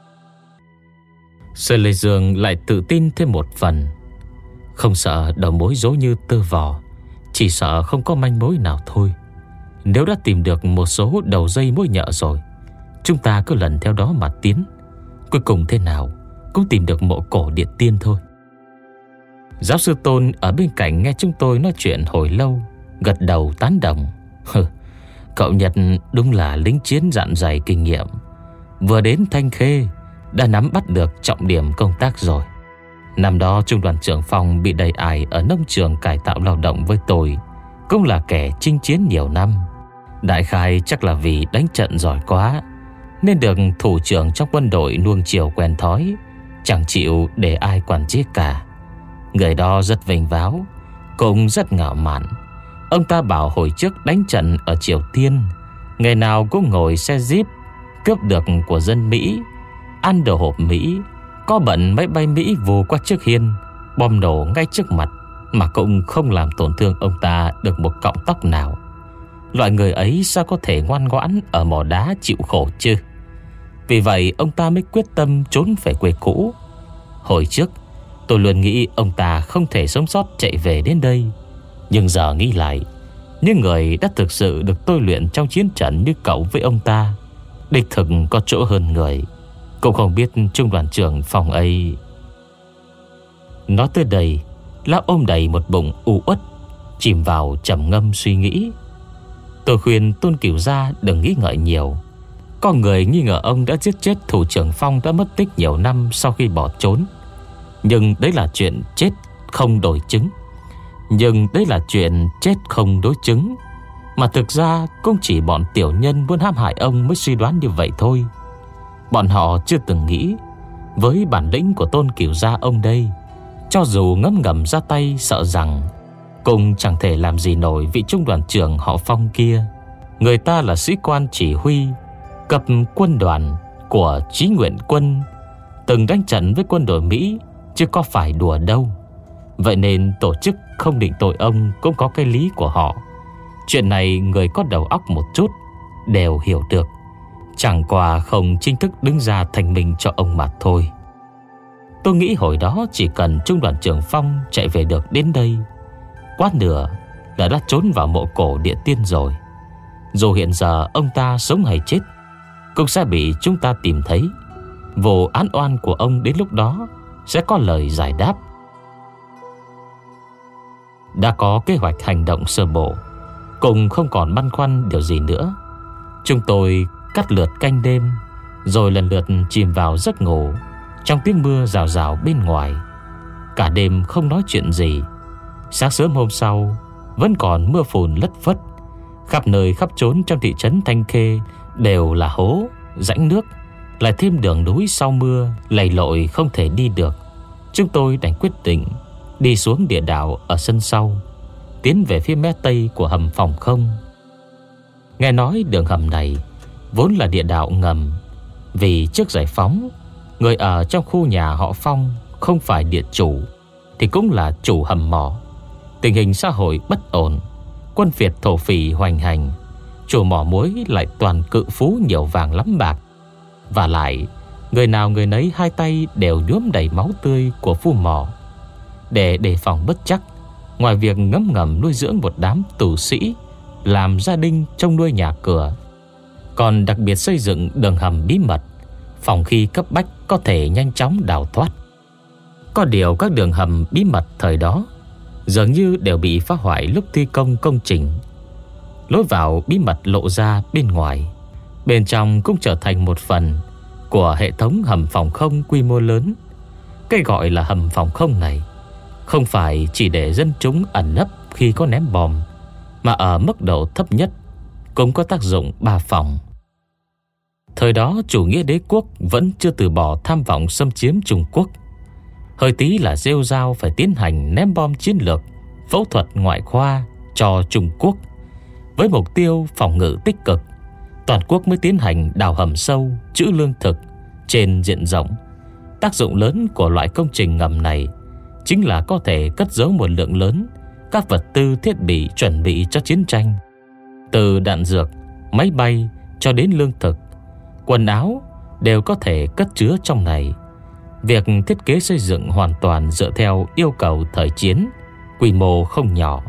Sơn Lê Dương lại tự tin thêm một phần. Không sợ đầu mối rối như tơ vò, chỉ sợ không có manh mối nào thôi. Nếu đã tìm được một số đầu dây mối nhợ rồi, chúng ta cứ lần theo đó mà tiến. Cuối cùng thế nào cũng tìm được mộ cổ địa tiên thôi. Giáo sư Tôn ở bên cạnh nghe chúng tôi nói chuyện hồi lâu, gật đầu tán đồng. Cậu Nhật đúng là lính chiến dạn dày kinh nghiệm, vừa đến Thanh Khê đã nắm bắt được trọng điểm công tác rồi. Năm đó trung đoàn trưởng phòng bị đầy ải ở nông trường cải tạo lao động với tôi, cũng là kẻ chinh chiến nhiều năm. Đại khái chắc là vì đánh trận giỏi quá, nên được thủ trưởng trong quân đội nuông chiều quen thói, chẳng chịu để ai quản chế cả. Người đó rất vinh váo, cũng rất ngạo mạn. Ông ta bảo hồi trước đánh trận ở Triều Tiên, ngày nào cũng ngồi xe Jeep cướp được của dân Mỹ, ăn đồ hộp Mỹ, có bận máy bay Mỹ vù qua trước hiên, bom nổ ngay trước mặt, mà cũng không làm tổn thương ông ta được một cọng tóc nào. Loại người ấy sao có thể ngoan ngoãn ở mỏ đá chịu khổ chứ? Vì vậy ông ta mới quyết tâm trốn về quê cũ. Hồi trước tôi luôn nghĩ ông ta không thể sống sót chạy về đến đây, nhưng giờ nghĩ lại, những người đã thực sự được tôi luyện trong chiến trận như cậu với ông ta, đích thực có chỗ hơn người. Cũng không biết trung đoàn trưởng phòng ấy. Nói tới đây, lão ôm đầy một bụng u uất, chìm vào trầm ngâm suy nghĩ. Tôi khuyên Tôn Cửu Gia đừng nghĩ ngợi nhiều. Có người nghi ngờ ông đã giết chết thủ trưởng Phong đã mất tích nhiều năm sau khi bỏ trốn. Nhưng đấy là chuyện chết không đổi chứng. Nhưng đấy là chuyện chết không đối chứng. Mà thực ra cũng chỉ bọn tiểu nhân muốn hãm hại ông mới suy đoán như vậy thôi. Bọn họ chưa từng nghĩ với bản lĩnh của Tôn Cửu gia ông đây, cho dù ngấm ngầm ra tay, sợ rằng cũng chẳng thể làm gì nổi vị trung đoàn trưởng họ Phong kia. Người ta là sĩ quan chỉ huy cấp quân đoàn của Chí Nguyện quân, từng đánh trận với quân đội Mỹ, chứ có phải đùa đâu. Vậy nên tổ chức không định tội ông cũng có cái lý của họ. Chuyện này người có đầu óc một chút đều hiểu được, chẳng qua không chính thức đứng ra thành minh cho ông mà thôi. Tôi nghĩ hồi đó chỉ cần trung đoàn trưởng Phong chạy về được đến đây, quá nửa là đã trốn vào mộ cổ địa tiên rồi. Dù hiện giờ ông ta sống hay chết cũng sẽ bị chúng ta tìm thấy. Vụ án oan của ông đến lúc đó sẽ có lời giải đáp. Đã có kế hoạch hành động sơ bộ, cùng không còn băn khoăn điều gì nữa. Chúng tôi cắt lượt canh đêm, rồi lần lượt chìm vào giấc ngủ trong tiếng mưa rào rào bên ngoài. Cả đêm không nói chuyện gì. Sáng sớm hôm sau vẫn còn mưa phùn lất phất. Khắp nơi khắp trốn trong thị trấn Thanh Khê đều là hố, rãnh nước, lại thêm đường núi sau mưa lầy lội không thể đi được. Chúng tôi đành quyết định đi xuống địa đạo ở sân sau, tiến về phía mé tây của hầm phòng không. Nghe nói đường hầm này vốn là địa đạo ngầm, vì trước giải phóng, người ở trong khu nhà họ Phong không phải địa chủ thì cũng là chủ hầm mỏ. Tình hình xã hội bất ổn, quân phiệt thổ phỉ hoành hành, chủ mỏ muối lại toàn cự phú nhiều vàng lắm bạc. Và lại người nào người nấy hai tay đều nhuốm đầy máu tươi của phu mỏ. Để đề phòng bất chắc, ngoài việc ngấm ngầm nuôi dưỡng một đám tù sĩ làm gia đình trông nuôi nhà cửa, còn đặc biệt xây dựng đường hầm bí mật, phòng khi cấp bách có thể nhanh chóng đào thoát. Có điều các đường hầm bí mật thời đó dường như đều bị phá hoại lúc thi công công trình. Lối vào bí mật lộ ra bên ngoài, bên trong cũng trở thành một phần của hệ thống hầm phòng không quy mô lớn. Cái gọi là hầm phòng không này không phải chỉ để dân chúng ẩn nấp khi có ném bom, mà ở mức độ thấp nhất cũng có tác dụng ba phòng. Thời đó chủ nghĩa đế quốc vẫn chưa từ bỏ tham vọng xâm chiếm Trung Quốc. Hơi tí là rêu rao phải tiến hành ném bom chiến lược, phẫu thuật ngoại khoa cho Trung Quốc. Với mục tiêu phòng ngự tích cực, toàn quốc mới tiến hành đào hầm sâu trữ lương thực trên diện rộng. Tác dụng lớn của loại công trình ngầm này chính là có thể cất giấu một lượng lớn các vật tư thiết bị chuẩn bị cho chiến tranh, từ đạn dược, máy bay cho đến lương thực, quần áo đều có thể cất chứa trong này. Việc thiết kế xây dựng hoàn toàn dựa theo yêu cầu thời chiến, quy mô không nhỏ.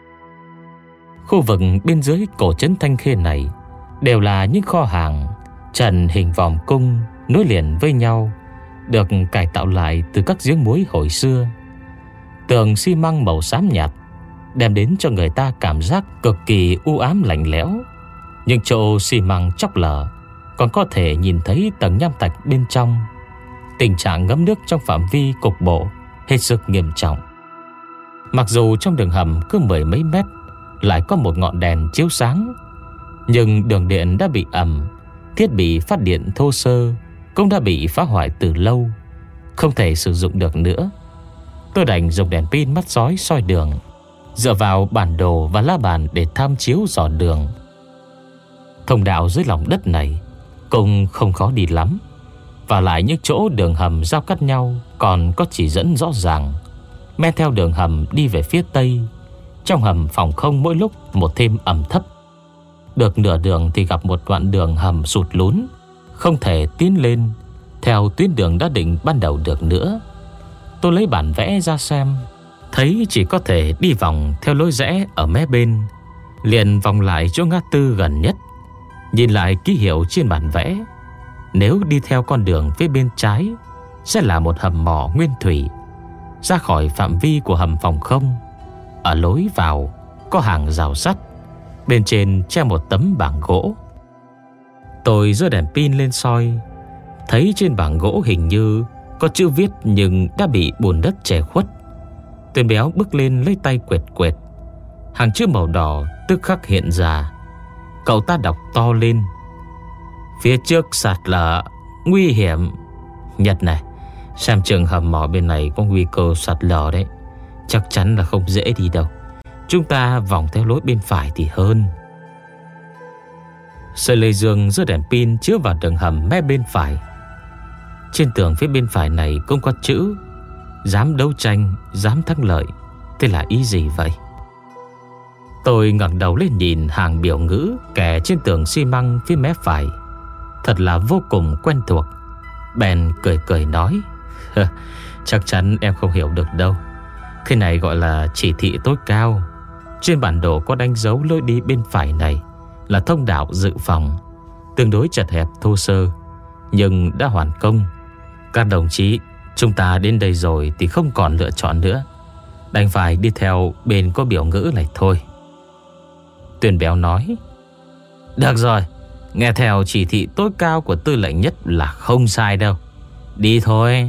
Khu vực bên dưới cổ trấn Thanh Khê này đều là những kho hàng trần hình vòm cung nối liền với nhau, được cải tạo lại từ các giếng muối hồi xưa. Tường xi măng màu xám nhạt đem đến cho người ta cảm giác cực kỳ u ám lạnh lẽo. Nhưng chỗ xi măng chóc lở còn có thể nhìn thấy tầng nham thạch bên trong. Tình trạng ngấm nước trong phạm vi cục bộ hết sức nghiêm trọng. Mặc dù trong đường hầm cứ mười mấy mét lại có một ngọn đèn chiếu sáng, nhưng đường điện đã bị ẩm, thiết bị phát điện thô sơ cũng đã bị phá hoại từ lâu, không thể sử dụng được nữa. Tôi đành dùng đèn pin mắt sói soi đường, dựa vào bản đồ và la bàn để tham chiếu dò đường. Thông đạo dưới lòng đất này cũng không khó đi lắm, và lại những chỗ đường hầm giao cắt nhau còn có chỉ dẫn rõ ràng. Men theo đường hầm đi về phía tây, trong hầm phòng không mỗi lúc một thêm ẩm thấp. Được nửa đường thì gặp một đoạn đường hầm sụt lún, không thể tiến lên theo tuyến đường đã định ban đầu được nữa. Tôi lấy bản vẽ ra xem, thấy chỉ có thể đi vòng theo lối rẽ ở mé bên, liền vòng lại chỗ ngã tư gần nhất. Nhìn lại ký hiệu trên bản vẽ, nếu đi theo con đường phía bên trái sẽ là một hầm mỏ nguyên thủy, ra khỏi phạm vi của hầm phòng không. Ở lối vào có hàng rào sắt, bên trên treo một tấm bảng gỗ. Tôi giơ đèn pin lên soi, thấy trên bảng gỗ hình như có chữ viết nhưng đã bị bùn đất che khuất. Tên béo bước lên lấy tay quệt quệt, hàng chữ màu đỏ tức khắc hiện ra. Cậu ta đọc to lên: phía trước sạt lở, nguy hiểm. Nhật này, xem chừng hầm mỏ bên này có nguy cơ sạt lở đấy. Chắc chắn là không dễ đi đâu. Chúng ta vòng theo lối bên phải thì hơn. Sợi Lê Dương giơ đèn pin chiếu vào đường hầm mé bên phải. Trên tường phía bên phải này cũng có chữ: dám đấu tranh, dám thắng lợi. Thế là ý gì vậy? Tôi ngẩng đầu lên nhìn hàng biểu ngữ kẻ trên tường xi măng phía mé phải. Thật là vô cùng quen thuộc. Bèn cười cười nói: chắc chắn em không hiểu được đâu. Cái này gọi là chỉ thị tối cao. Trên bản đồ có đánh dấu lối đi bên phải này là thông đạo dự phòng, tương đối chật hẹp thô sơ, nhưng đã hoàn công. Các đồng chí, chúng ta đến đây rồi thì không còn lựa chọn nữa, đành phải đi theo bên có biểu ngữ này thôi. Tuyền Béo nói: được rồi, nghe theo chỉ thị tối cao của tư lệnh nhất là không sai đâu. Đi thôi.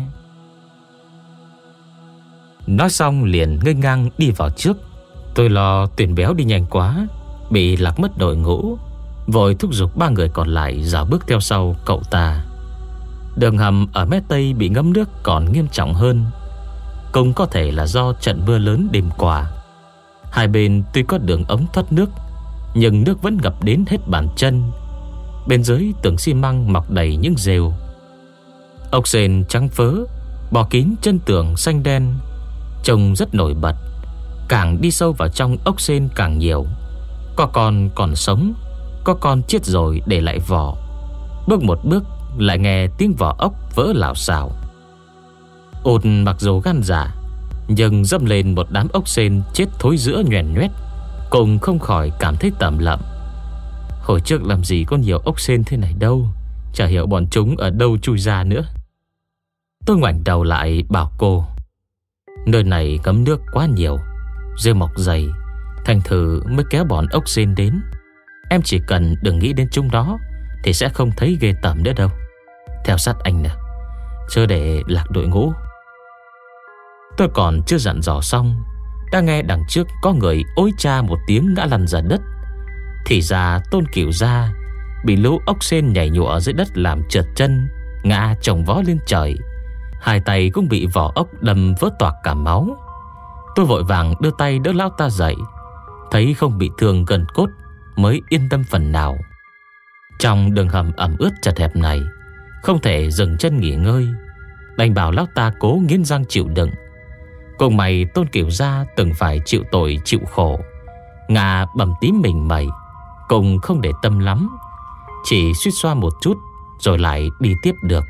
Nói xong liền nghênh ngang đi vào trước. Tôi lo Tuyền Béo đi nhanh quá, bị lạc mất đội ngũ, vội thúc giục ba người còn lại dạo bước theo sau cậu ta. Đường hầm ở mé tây bị ngấm nước còn nghiêm trọng hơn, cũng có thể là do trận mưa lớn đêm qua. Hai bên tuy có đường ống thoát nước, nhưng nước vẫn ngập đến hết bàn chân. Bên dưới tường xi măng mọc đầy những rêu. Ốc sên trắng phớ bò kín chân tường xanh đen, trông rất nổi bật. Càng đi sâu vào trong ốc sên càng nhiều. Có con còn sống, có con chết rồi để lại vỏ. Bước một bước lại nghe tiếng vỏ ốc vỡ lảo xảo. Ột mặc dù gan dạ, nhưng dâm lên một đám ốc sên chết thối rữa nhoẻn nhoét, cùng không khỏi cảm thấy tẩm lậm. Hồi trước làm gì có nhiều ốc sên thế này đâu, chả hiểu bọn chúng ở đâu chui ra nữa. Tôi ngoảnh đầu lại bảo cô: nơi này ngấm nước quá nhiều, rêu mọc dày, thành thử mới kéo bọn ốc sên đến. Em chỉ cần đừng nghĩ đến chúng đó thì sẽ không thấy ghê tởm nữa đâu. Theo sát anh nè, chớ để lạc đội ngũ. Tôi còn chưa dặn dò xong, đã nghe đằng trước có người ối cha một tiếng ngã lăn ra đất. Thì ra Tôn Cửu Gia bị lũ ốc sên nhảy nhụa dưới đất làm trượt chân, ngã chồng vó lên trời. Hai tay cũng bị vỏ ốc đâm vỡ toạc cả máu. Tôi vội vàng đưa tay đỡ lão ta dậy, thấy không bị thương gần cốt mới yên tâm phần nào. Trong đường hầm ẩm ướt chật hẹp này, không thể dừng chân nghỉ ngơi, đành bảo lão ta cố nghiến răng chịu đựng. Cùng mày Tôn Cửu Gia từng phải chịu tội chịu khổ, ngà bầm tím mình mày, cùng không để tâm lắm, chỉ suýt xoa một chút rồi lại đi tiếp được.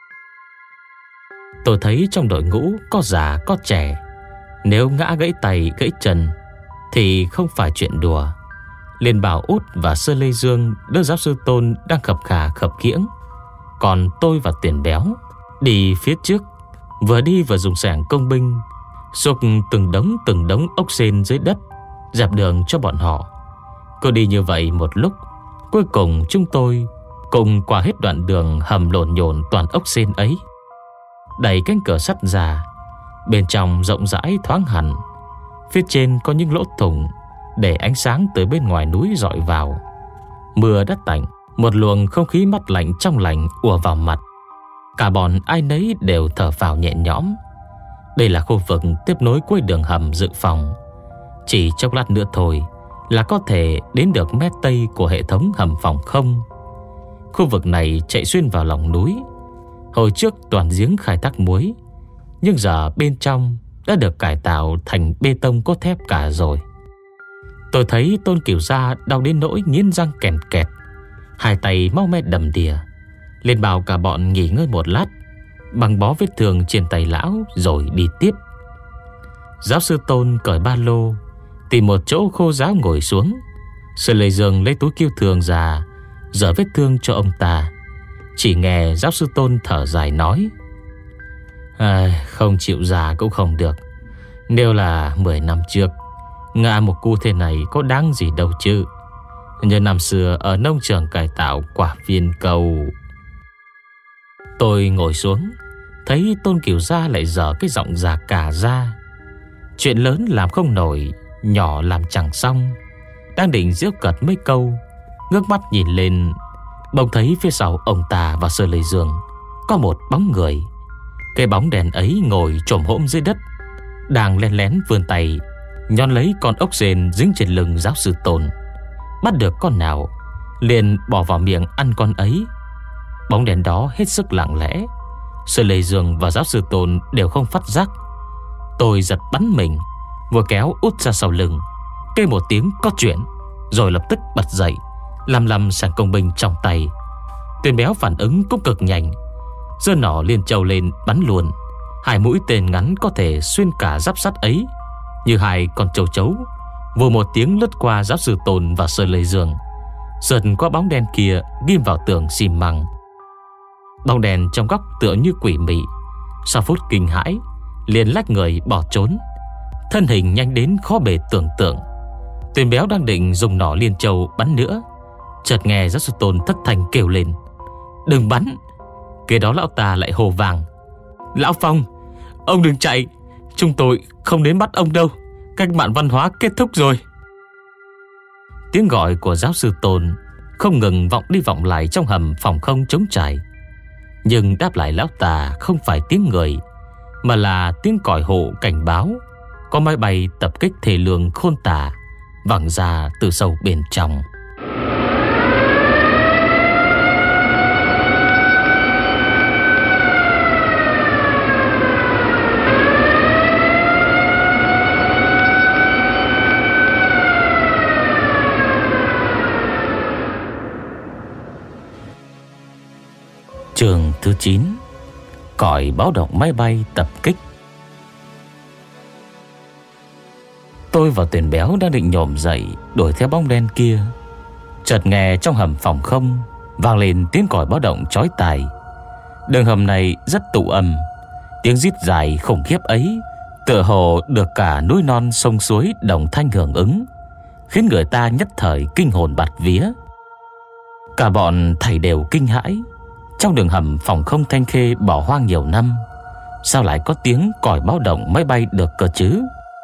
Tôi thấy trong đội ngũ có già có trẻ, nếu ngã gãy tay gãy chân thì không phải chuyện đùa. Liền bảo Út và Sơ Lê Dương đỡ giáo sư Tôn đang khập khà khập khiễng, còn tôi và Tiền Béo đi phía trước, vừa đi vừa dùng xẻng công binh xúc từng đống từng đống ốc sên dưới đất, dẹp đường cho bọn họ. Cứ đi như vậy một lúc, cuối cùng chúng tôi cùng qua hết đoạn đường hầm lộn nhộn toàn ốc sên ấy. Đẩy cánh cửa sắt ra, bên trong rộng rãi thoáng hẳn. Phía trên có những lỗ thủng để ánh sáng từ bên ngoài núi rọi vào. Mưa đã tạnh, một luồng không khí mát lạnh trong lành ùa vào mặt. Cả bọn ai nấy đều thở phào nhẹ nhõm. Đây là khu vực tiếp nối cuối đường hầm dự phòng. Chỉ chốc lát nữa thôi là có thể đến được mé tây của hệ thống hầm phòng không. Khu vực này chạy xuyên vào lòng núi. Hồi trước toàn giếng khai thác muối, nhưng giờ bên trong đã được cải tạo thành bê tông cốt thép cả rồi. Tôi thấy Tôn Cửu Gia đau đến nỗi nghiến răng kẹt kẹt, hai tay máu me đầm đìa. Liền bảo cả bọn nghỉ ngơi một lát, băng bó vết thương trên tay lão rồi đi tiếp. Giáo sư Tôn cởi ba lô, tìm một chỗ khô ráo ngồi xuống. Sơ Lê Dương lấy túi cứu thương ra, giở vết thương cho ông ta. Chỉ nghe giáo sư Tôn thở dài nói: à, không chịu già cũng không được. Nếu là mười năm trước, ngã một cu thế này có đáng gì đâu chứ. Như năm xưa ở nông trường cải tạo quả viên cầu. Tôi ngồi xuống, thấy Tôn Cửu Gia lại dở cái giọng già cả ra. Chuyện lớn làm không nổi, nhỏ làm chẳng xong. đang định giễu cợt mấy câu, ngước mắt nhìn lên, bỗng thấy phía sau ông ta và Sơ Lê Dương có một bóng người. Cái bóng đèn ấy ngồi chồm hổm dưới đất, đang lén lén vươn tay nhón lấy con ốc sên dính trên lưng giáo sư Tôn. Bắt được con nào liền bỏ vào miệng ăn con ấy. Bóng đèn đó hết sức lặng lẽ, Sơ Lê Dương và giáo sư Tôn đều không phát giác. Tôi giật bắn mình, vừa kéo út ra sau lưng, kêu một tiếng có chuyện, rồi lập tức bật dậy, lăm lăm sàng công binh trong tay. Tuyền Béo phản ứng cũng cực nhanh, giơ nỏ liên châu lên bắn luôn. Hai mũi tên ngắn có thể xuyên cả giáp sắt ấy như hai con châu chấu, vù một tiếng lướt qua giáo sư Tôn và Sơ Lê Dương, sượt qua bóng đen kia ghim vào tường xi măng. Bóng đèn trong góc tựa như quỷ mị, sau phút kinh hãi liền lách người bỏ trốn, thân hình nhanh đến khó bề tưởng tượng. Tuyền Béo đang định dùng nỏ liên châu bắn nữa, chợt nghe giáo sư Tôn thất thanh kêu lên: "Đừng bắn!" Kế đó lão ta lại hô vàng: "Lão Phong, ông đừng chạy, chúng tôi không đến bắt ông đâu, cách mạng văn hóa kết thúc rồi." Tiếng gọi của giáo sư Tôn không ngừng vọng đi vọng lại trong hầm phòng không trống trải, nhưng đáp lại lão ta không phải tiếng người, mà là tiếng còi hộ cảnh báo có máy bay tập kích thể lường khôn tả vẳng ra từ sâu bên trong. Chương thứ chín: Còi báo động máy bay tập kích. Tôi và Tuyền Béo đang định nhổm dậy đuổi theo bóng đen kia, chợt nghe trong hầm phòng không vang lên tiếng còi báo động chói tai. Đường hầm này rất tụ âm, tiếng rít dài khủng khiếp ấy tựa hồ được cả núi non sông suối đồng thanh hưởng ứng, khiến người ta nhất thời kinh hồn bạt vía. Cả bọn thảy đều kinh hãi. Trong đường hầm phòng không Thanh Khê bỏ hoang nhiều năm, sao lại có tiếng còi báo động máy bay được cơ chứ?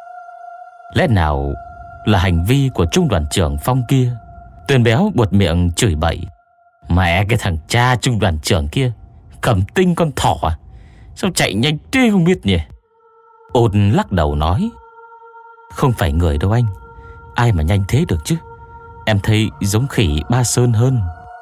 Lẽ nào là hành vi của trung đoàn trưởng Phong kia? Tuyền Béo buột miệng chửi bậy: "Mẹ cái thằng cha trung đoàn trưởng kia, cầm tinh con thỏ à? Sao chạy nhanh thế không biết nhỉ?" Ôn lắc đầu nói: "Không phải người đâu anh, ai mà nhanh thế được chứ? Em thấy giống khỉ Ba Sơn hơn."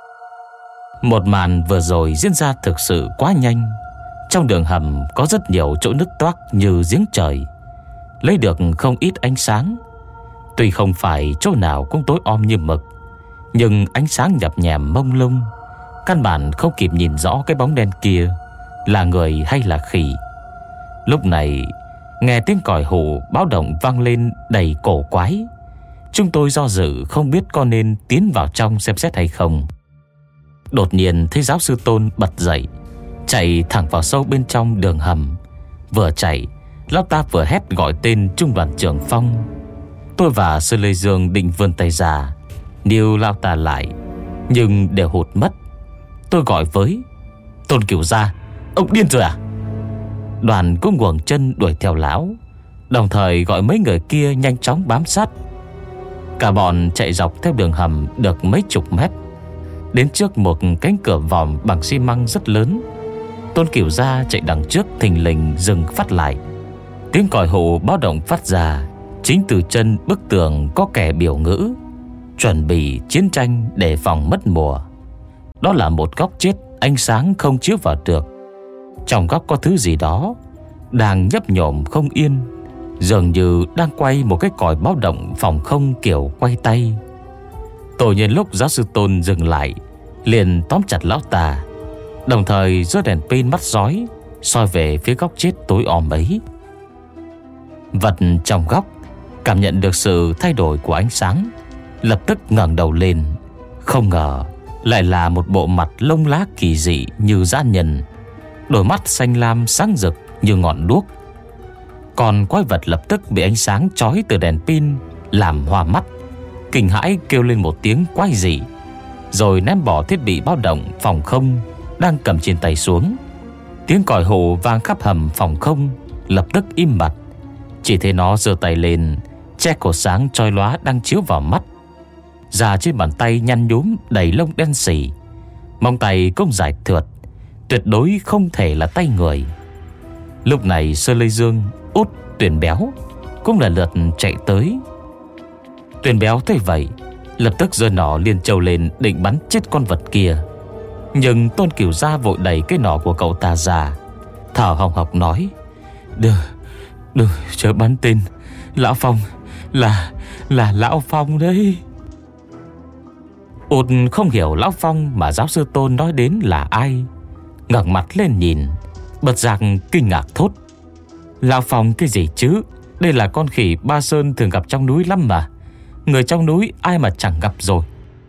Một màn vừa rồi diễn ra thực sự quá nhanh. Trong đường hầm có rất nhiều chỗ nứt toác như giếng trời, lấy được không ít ánh sáng. Tuy không phải chỗ nào cũng tối om như mực, nhưng ánh sáng nhập nhèm mông lung, căn bản không kịp nhìn rõ cái bóng đen kia là người hay là khỉ. Lúc này nghe tiếng còi hù báo động vang lên đầy cổ quái. Chúng tôi do dự không biết có nên tiến vào trong xem xét hay không. Đột nhiên thấy giáo sư Tôn bật dậy, chạy thẳng vào sâu bên trong đường hầm. Vừa chạy, lão ta vừa hét gọi tên trung đoàn trưởng Phong. Tôi và Sơ Lê Dương định vươn tay ra níu lão ta lại, nhưng đều hụt mất. Tôi gọi với: "Tôn Cửu Gia, ông điên rồi à?" Đoàn cũng nguồn chân đuổi theo lão, đồng thời gọi mấy người kia nhanh chóng bám sát. Cả bọn chạy dọc theo đường hầm được mấy chục mét, đến trước một cánh cửa vòm bằng xi măng rất lớn. Tôn Cửu Gia chạy đằng trước thình lình dừng phát lại. Tiếng còi hù báo động phát ra chính từ chân bức tường có kẻ biểu ngữ: "Chuẩn bị chiến tranh để phòng mất mùa." Đó là một góc chết ánh sáng không chiếu vào được. Trong góc có thứ gì đó đang nhấp nhổm không yên, dường như đang quay một cái còi báo động phòng không kiểu quay tay. Tôi nhân lúc giáo sư Tôn dừng lại liền tóm chặt lão ta, đồng thời giơ đèn pin mắt rói soi về phía góc chết tối om ấy. Vật trong góc cảm nhận được sự thay đổi của ánh sáng, lập tức ngẩng đầu lên. Không ngờ lại là một bộ mặt lông lá kỳ dị như dã nhân, đôi mắt xanh lam sáng rực như ngọn đuốc. Còn quái vật lập tức bị ánh sáng chói từ đèn pin làm hoa mắt, kinh hãi kêu lên một tiếng quái dị, rồi ném bỏ thiết bị báo động phòng không đang cầm trên tay xuống. Tiếng còi hù vang khắp hầm phòng không lập tức im bặt. Chỉ thấy nó giơ tay lên che cột sáng chói lóa đang chiếu vào mắt, Da trên bàn tay nhăn nhúm đầy lông đen sì, móng tay cũng dài thượt, tuyệt đối không thể là tay người. Lúc này Sơ Lê Dương, Út, Tuyền Béo cũng là lượt chạy tới. Tuyền Béo thấy vậy, lập tức giơ nỏ liên châu lên định bắn chết con vật kia. Nhưng Tôn Cửu Gia vội đẩy cái nỏ của cậu ta ra, thở hồng hộc nói: Đừng, đừng, chớ bắn tên. Lão Phong, là, là Lão Phong đấy. Út không hiểu Lão Phong mà giáo sư Tôn nói đến là ai, ngẩng mặt lên nhìn, bật giác kinh ngạc thốt: Lão Phong cái gì chứ? Đây là con khỉ Ba Sơn thường gặp trong núi lắm mà. Người trong núi ai mà chẳng gặp rồi.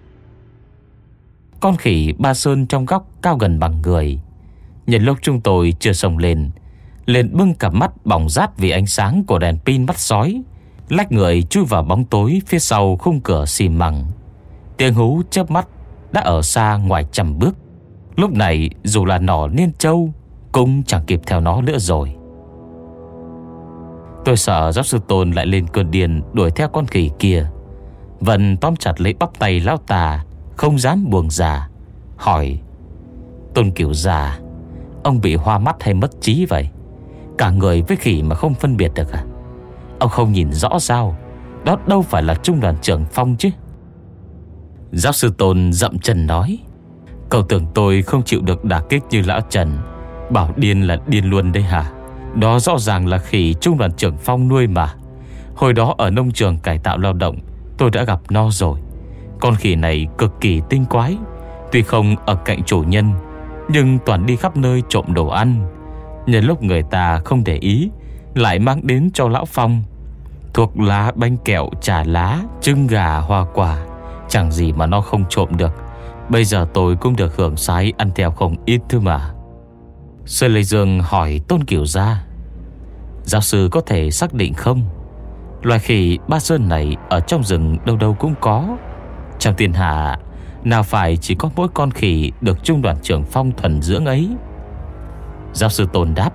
Con khỉ Ba Sơn trong góc cao gần bằng người. Nhân lúc chúng tôi chưa xông lên, liền bưng cặp mắt bỏng rát vì ánh sáng của đèn pin bắt sói, lách người chui vào bóng tối phía sau khung cửa xi măng. Tiếng hú chớp mắt đã ở xa ngoài trăm bước. Lúc này dù là nỏ Niên Châu cũng chẳng kịp theo nó nữa rồi. Tôi sợ giáo sư Tôn lại lên cơn điên đuổi theo con khỉ kia. Vân tóm chặt lấy bắp tay lão ta, không dám buông ra, hỏi: Tôn Cửu Gia, ông bị hoa mắt hay mất trí vậy? Cả người với khỉ mà không phân biệt được à? Ông không nhìn rõ sao? Đó đâu phải là trung đoàn trưởng Phong chứ. Giáo sư Tôn dậm chân nói: Cậu tưởng tôi không chịu được đả kích như lão Trần, bảo điên là điên luôn đấy hả? Đó rõ ràng là khỉ trung đoàn trưởng Phong nuôi mà. Hồi đó ở nông trường cải tạo lao động, tôi đã gặp nó rồi. Con khỉ này cực kỳ tinh quái, tuy không ở cạnh chủ nhân, nhưng toàn đi khắp nơi trộm đồ ăn. Nhân lúc người ta không để ý, lại mang đến cho lão Phong thuốc lá, bánh kẹo, trà lá, trứng gà, hoa quả. Chẳng gì mà nó không trộm được. Bây giờ tôi cũng được hưởng sái ăn theo không ít thôi mà. Sơn Lê Dương hỏi Tôn Cửu Gia: Giáo sư có thể xác định không? Loài khỉ Ba Sơn này ở trong rừng đâu đâu cũng có. Trong thiên hạ nào phải chỉ có mỗi con khỉ được trung đoàn trưởng Phong thuần dưỡng ấy? Giáo sư Tôn đáp: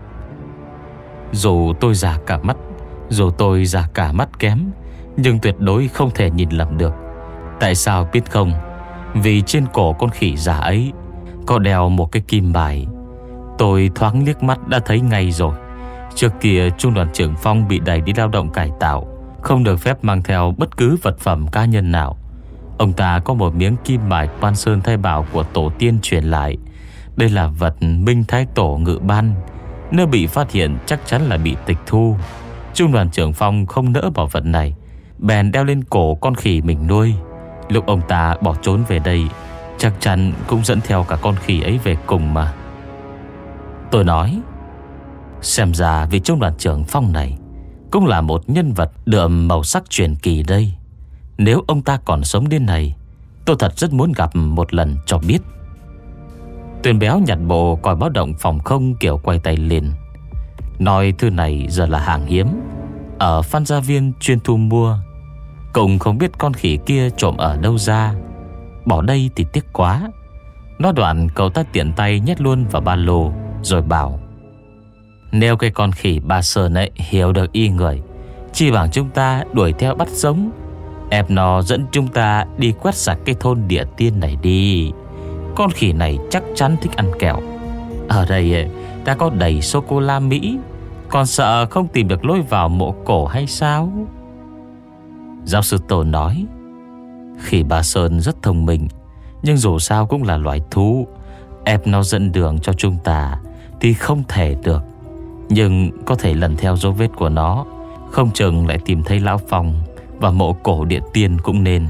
Dù tôi già cả mắt, dù tôi già cả mắt kém, nhưng tuyệt đối không thể nhìn lầm được. Tại sao biết không? Vì trên cổ con khỉ già ấy có đeo một cái kim bài. Tôi thoáng liếc mắt đã thấy ngay rồi. Trước kia trung đoàn trưởng Phong bị đẩy đi lao động cải tạo, không được phép mang theo bất cứ vật phẩm cá nhân nào. Ông ta có một miếng kim bài Quan Sơn Thái Bảo của tổ tiên truyền lại. Đây là vật Minh Thái Tổ ngự ban, nếu bị phát hiện chắc chắn là bị tịch thu. Trung đoàn trưởng Phong không nỡ bỏ vật này, bèn đeo lên cổ con khỉ mình nuôi. Lúc ông ta bỏ trốn về đây, chắc chắn cũng dẫn theo cả con khỉ ấy về cùng mà. Tôi nói: Xem ra vị trung đoàn trưởng Phong này cũng là một nhân vật đượm màu sắc truyền kỳ đây. Nếu ông ta còn sống đến này, tôi thật rất muốn gặp một lần cho biết. Tuyền Béo nhặt bộ còi báo động phòng không kiểu quay tay lên, nói thư này giờ là hàng hiếm, ở Phan Gia Viên chuyên thu mua. Cũng không biết con khỉ kia trộm ở đâu ra, bỏ đây thì tiếc quá. Nói đoạn cậu ta tiện tay nhét luôn vào ba lô, rồi bảo: Nếu cái con khỉ Ba Sơn ấy hiểu được ý người, chi bằng chúng ta đuổi theo bắt sống, ép nó dẫn chúng ta đi quét sạch cái thôn Địa Tiên này đi. Con khỉ này chắc chắn thích ăn kẹo. Ở đây ấy, ta có đầy sô-cô-la Mỹ, còn sợ không tìm được lối vào mộ cổ hay sao? Giáo sư Tôn nói: Khỉ Ba Sơn rất thông minh, nhưng dù sao cũng là loài thú, ép nó dẫn đường cho chúng ta thì không thể được. Nhưng có thể lần theo dấu vết của nó, không chừng lại tìm thấy Lão Phong và mộ cổ Địa Tiên cũng nên.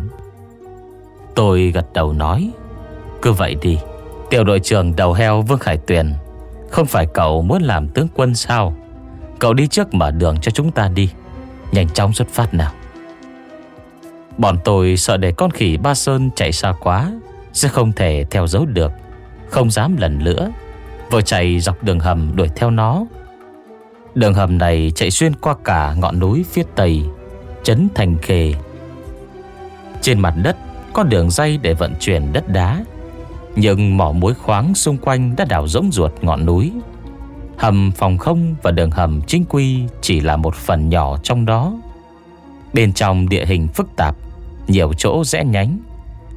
Tôi gật đầu nói: Cứ vậy đi. Tiểu đội trưởng đầu heo Vương Khải Tuyền, không phải cậu muốn làm tướng quân sao? Cậu đi trước mở đường cho chúng ta đi, nhanh chóng xuất phát nào. Bọn tôi sợ để con khỉ Ba Sơn chạy xa quá, sẽ không thể theo dấu được, không dám lần nữa, vội chạy dọc đường hầm đuổi theo nó. Đường hầm này chạy xuyên qua cả ngọn núi phía tây trấn Thành Khê. Trên mặt đất có đường ray để vận chuyển đất đá, nhưng mỏ muối khoáng xung quanh đã đào rỗng ruột ngọn núi. Hầm phòng không và đường hầm chính quy chỉ là một phần nhỏ trong đó. Bên trong địa hình phức tạp, nhiều chỗ rẽ nhánh,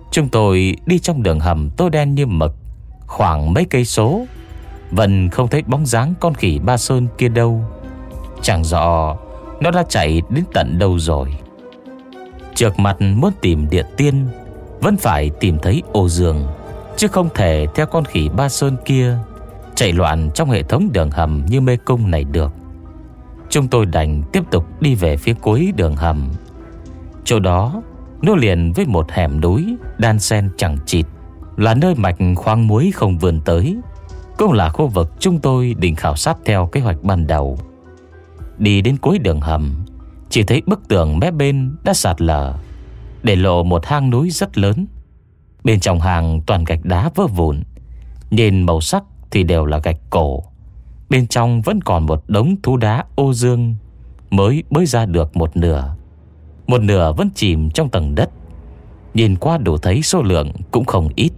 Chúng tôi đi trong đường hầm tối đen như mực khoảng mấy cây số, vẫn không thấy bóng dáng con khỉ Ba Sơn kia đâu. Chẳng rõ nó đã chạy đến tận đâu rồi. Trước mặt muốn tìm địa tiên, vẫn phải tìm thấy Ô Dương, chứ không thể theo con khỉ Ba Sơn kia chạy loạn trong hệ thống đường hầm như mê cung này được. Chúng tôi đành tiếp tục đi về phía cuối đường hầm. Chỗ đó nối liền với một hẻm núi đan xen chẳng chịt, là nơi mạch khoáng muối không vươn tới, cũng là khu vực chúng tôi định khảo sát theo kế hoạch ban đầu. Đi đến cuối đường hầm, chỉ thấy bức tường mé bên đã sạt lở, để lộ một hang núi rất lớn. Bên trong hang toàn gạch đá vỡ vụn, nhìn màu sắc thì đều là gạch cổ. Bên trong vẫn còn một đống thú đá Ô Dương mới bới ra được một nửa, một nửa vẫn chìm trong tầng đất. Nhìn qua đủ thấy số lượng cũng không ít.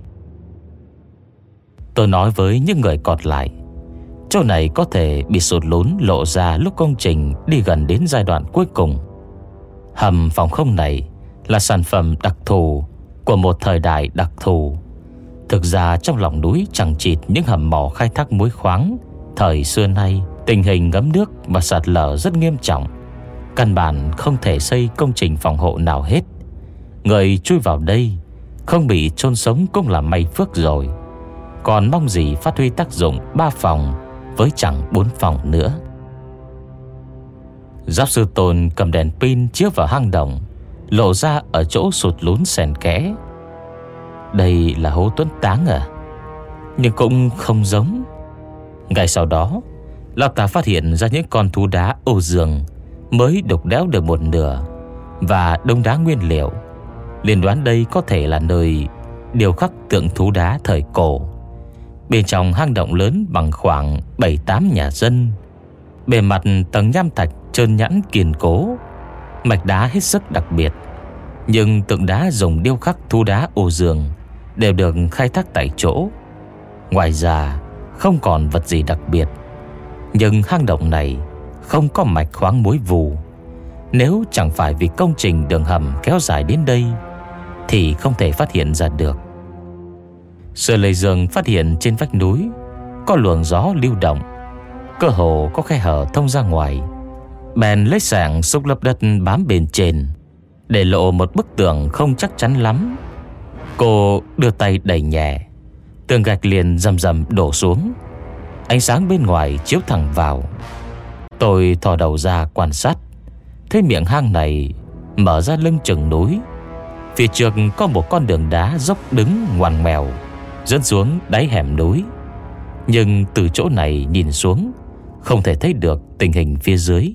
Tôi nói với những người còn lại, chỗ này có thể bị sụt lún lộ ra lúc công trình đi gần đến giai đoạn cuối cùng. Hầm phòng không này là sản phẩm đặc thù của một thời đại đặc thù. Thực ra trong lòng núi chẳng chịt những hầm mỏ khai thác muối khoáng thời xưa nay, tình hình ngấm nước và sạt lở rất nghiêm trọng, căn bản không thể xây công trình phòng hộ nào hết. Người chui vào đây không bị chôn sống cũng là may phước rồi, còn mong gì phát huy tác dụng ba phòng với chẳng bốn phòng nữa. Giáo sư Tôn cầm đèn pin chiếu vào hang động, lộ ra ở chỗ sụt lún xèn kẽ. Đây là hố Tuấn Táng à? Nhưng cũng không giống. Ngay sau đó, lão ta phát hiện ra những con thú đá Ô Dương mới đục đẽo được một nửa, và đống đá nguyên liệu. Liền đoán đây có thể là nơi điêu khắc tượng thú đá thời cổ. Bên trong hang động lớn bằng khoảng bảy tám nhà dân, bề mặt tầng nham thạch trơn nhẵn kiên cố, mạch đá hết sức đặc biệt. Nhưng tượng đá dùng điêu khắc thú đá Ô Dương đều được khai thác tại chỗ. Ngoài ra không còn vật gì đặc biệt. Nhưng hang động này không có mạch khoáng muối vù. Nếu chẳng phải vì công trình đường hầm kéo dài đến đây thì không thể phát hiện ra được. Sở Lệ Dương phát hiện trên vách núi có luồng gió lưu động, cơ hồ có khe hở thông ra ngoài. Bèn lấy sảng xúc lấp đất bám bên trên, để lộ một bức tường không chắc chắn lắm. Cô đưa tay đẩy nhẹ, tường gạch liền rầm rầm đổ xuống. Ánh sáng bên ngoài chiếu thẳng vào. Tôi thò đầu ra quan sát, thấy miệng hang này mở ra lưng chừng núi. Phía trước có một con đường đá dốc đứng ngoằn ngoèo dẫn xuống đáy hẻm núi. Nhưng từ chỗ này nhìn xuống, không thể thấy được tình hình phía dưới.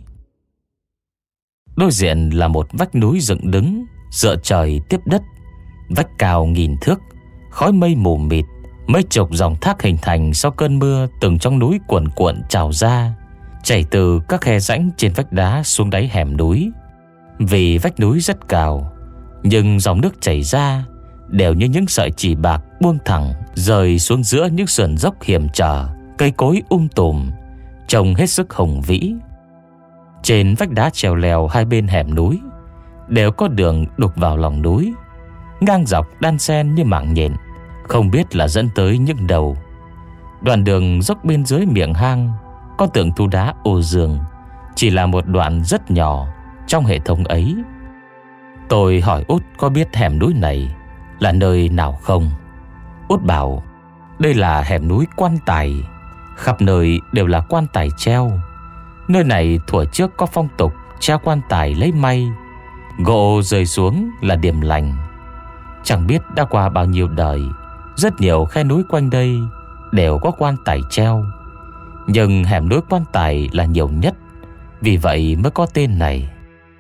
Đối diện là một vách núi dựng đứng, dựa trời tiếp đất, vách cao nghìn thước, khói mây mù mịt. Mấy chục dòng thác hình thành sau cơn mưa từng trong núi cuồn cuộn trào ra, chảy từ các khe rãnh trên vách đá xuống đáy hẻm núi. Vì vách núi rất cao, nhưng dòng nước chảy ra đều như những sợi chỉ bạc buông thẳng rơi xuống giữa những sườn dốc hiểm trở, cây cối um tùm, trông hết sức hùng vĩ. Trên vách đá trèo lèo hai bên hẻm núi đều có đường đục vào lòng núi, ngang dọc đan xen như mạng nhện, không biết là dẫn tới những đầu. Đoạn đường dốc bên dưới miệng hang có tượng thú đá Ô Dương chỉ là một đoạn rất nhỏ trong hệ thống ấy. Tôi hỏi Út có biết hẻm núi này là nơi nào không. Út bảo đây là hẻm núi quan tài, khắp nơi đều là quan tài treo. Nơi này thuở trước có phong tục treo quan tài lấy may, gỗ rơi xuống là điểm lành. Chẳng biết đã qua bao nhiêu đời, rất nhiều khe núi quanh đây đều có quan tài treo, nhưng hẻm núi quan tài là nhiều nhất, vì vậy mới có tên này.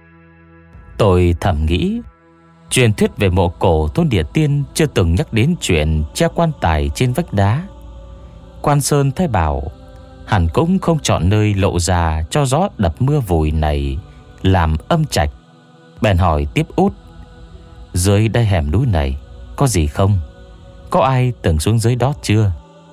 Tôi thầm nghĩ, truyền thuyết về mộ cổ thôn địa tiên chưa từng nhắc đến chuyện treo quan tài trên vách đá. Quan Sơn Thái bảo hẳn cũng không chọn nơi lộ ra cho gió đập mưa vùi này làm âm trạch. Bèn hỏi tiếp Út, dưới đây hẻm núi này có gì không? Có ai từng xuống dưới đó chưa?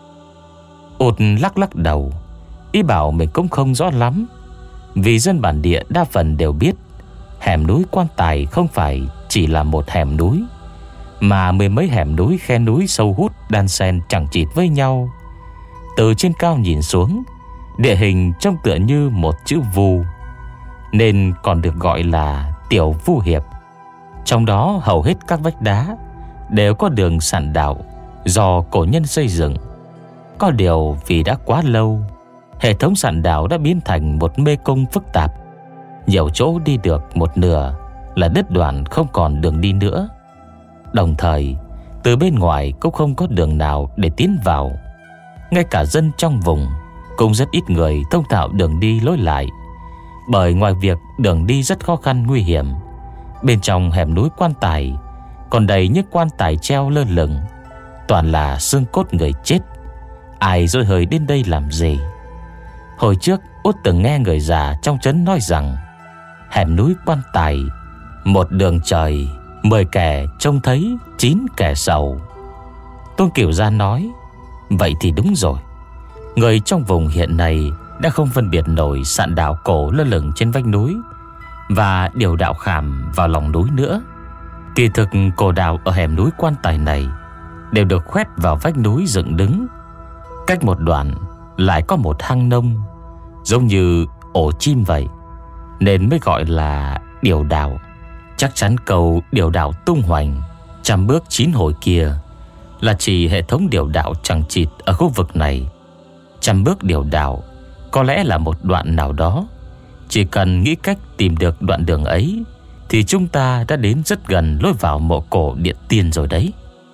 Út lắc lắc đầu, ý bảo mình cũng không rõ lắm. Vì dân bản địa đa phần đều biết hẻm núi quan tài không phải chỉ là một hẻm núi, mà mười mấy hẻm núi khe núi sâu hút đan xen chẳng chịt với nhau. Từ trên cao nhìn xuống, địa hình trông tựa như một chữ vu, nên còn được gọi là Tiểu Vu Hiệp. Trong đó hầu hết các vách đá đều có đường sạn đạo do cổ nhân xây dựng. Có điều vì đã quá lâu, hệ thống sạn đạo đã biến thành một mê cung phức tạp. Nhiều chỗ đi được một nửa là đứt đoạn, không còn đường đi nữa. Đồng thời, từ bên ngoài cũng không có đường nào để tiến vào. Ngay cả dân trong vùng cũng rất ít người thông thạo đường đi lối lại. Bởi ngoài việc đường đi rất khó khăn nguy hiểm, bên trong hẻm núi quan tài còn đầy những quan tài treo lơ lửng, toàn là xương cốt người chết. Ai dối hơi đến đây làm gì? Hồi trước Út từng nghe người già trong trấn nói rằng hẻm núi quan tài, một đường trời, mười kẻ trông thấy, chín kẻ sầu. Tôn Cửu Gia nói, vậy thì đúng rồi. Người trong vùng hiện nay đã không phân biệt nổi sạn đạo cổ lơ lửng trên vách núi và điều đạo khảm vào lòng núi nữa. Kỳ thực cổ đạo ở hẻm núi quan tài này đều được khoét vào vách núi dựng đứng. Cách một đoạn lại có một hang nông, giống như ổ chim vậy, nên mới gọi là điều đạo. Chắc chắn câu điều đạo tung hoành, trăm bước chín hồi kia là chỉ hệ thống điều đạo chẳng chịt ở khu vực này. Trăm bước điều đạo có lẽ là một đoạn nào đó. Chỉ cần nghĩ cách tìm được đoạn đường ấy thì chúng ta đã đến rất gần lối vào mộ cổ Điện Tiên rồi đấy.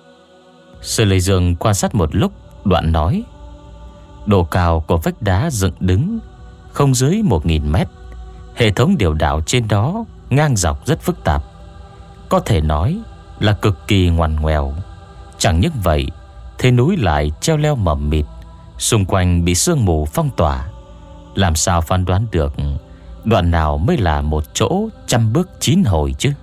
Sư Lê Dương quan sát một lúc, đoạn nói, độ cao của vách đá dựng đứng không dưới một nghìn mét. Hệ thống điều đạo trên đó ngang dọc rất phức tạp, có thể nói là cực kỳ ngoằn ngoèo. Chẳng những vậy, thế núi lại treo leo mờ mịt, xung quanh bị sương mù phong tỏa. Làm sao phán đoán được đoạn nào mới là một chỗ trăm bước chín hồi chứ?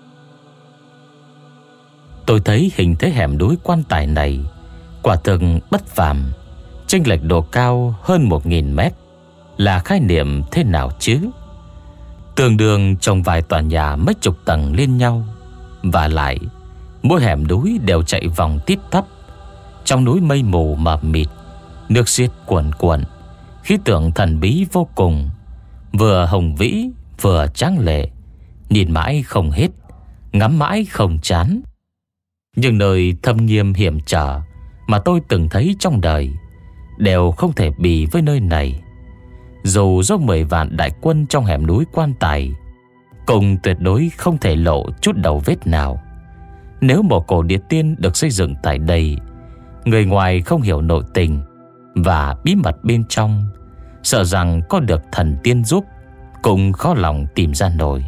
Tôi thấy hình thế hẻm núi quan tài này quả thực bất phàm. Chênh lệch độ cao hơn một nghìn mét là khái niệm thế nào chứ? Tương đương trong vài tòa nhà mấy chục tầng lên nhau. Và lại mỗi hẻm núi đều chạy vòng tít tắp. Trong núi mây mù mờ mịt, nước xiết cuồn cuộn, khí tượng thần bí vô cùng, vừa hùng vĩ vừa tráng lệ, nhìn mãi không hết, ngắm mãi không chán. Nhưng nơi thâm nghiêm hiểm trở mà tôi từng thấy trong đời đều không thể bì với nơi này. Dù dốc mười vạn đại quân trong hẻm núi quan tài, cũng tuyệt đối không thể lộ chút đầu vết nào. Nếu mộ cổ Điện Tiên được xây dựng tại đây, người ngoài không hiểu nội tình và bí mật bên trong, sợ rằng có được thần tiên giúp cũng khó lòng tìm ra nổi.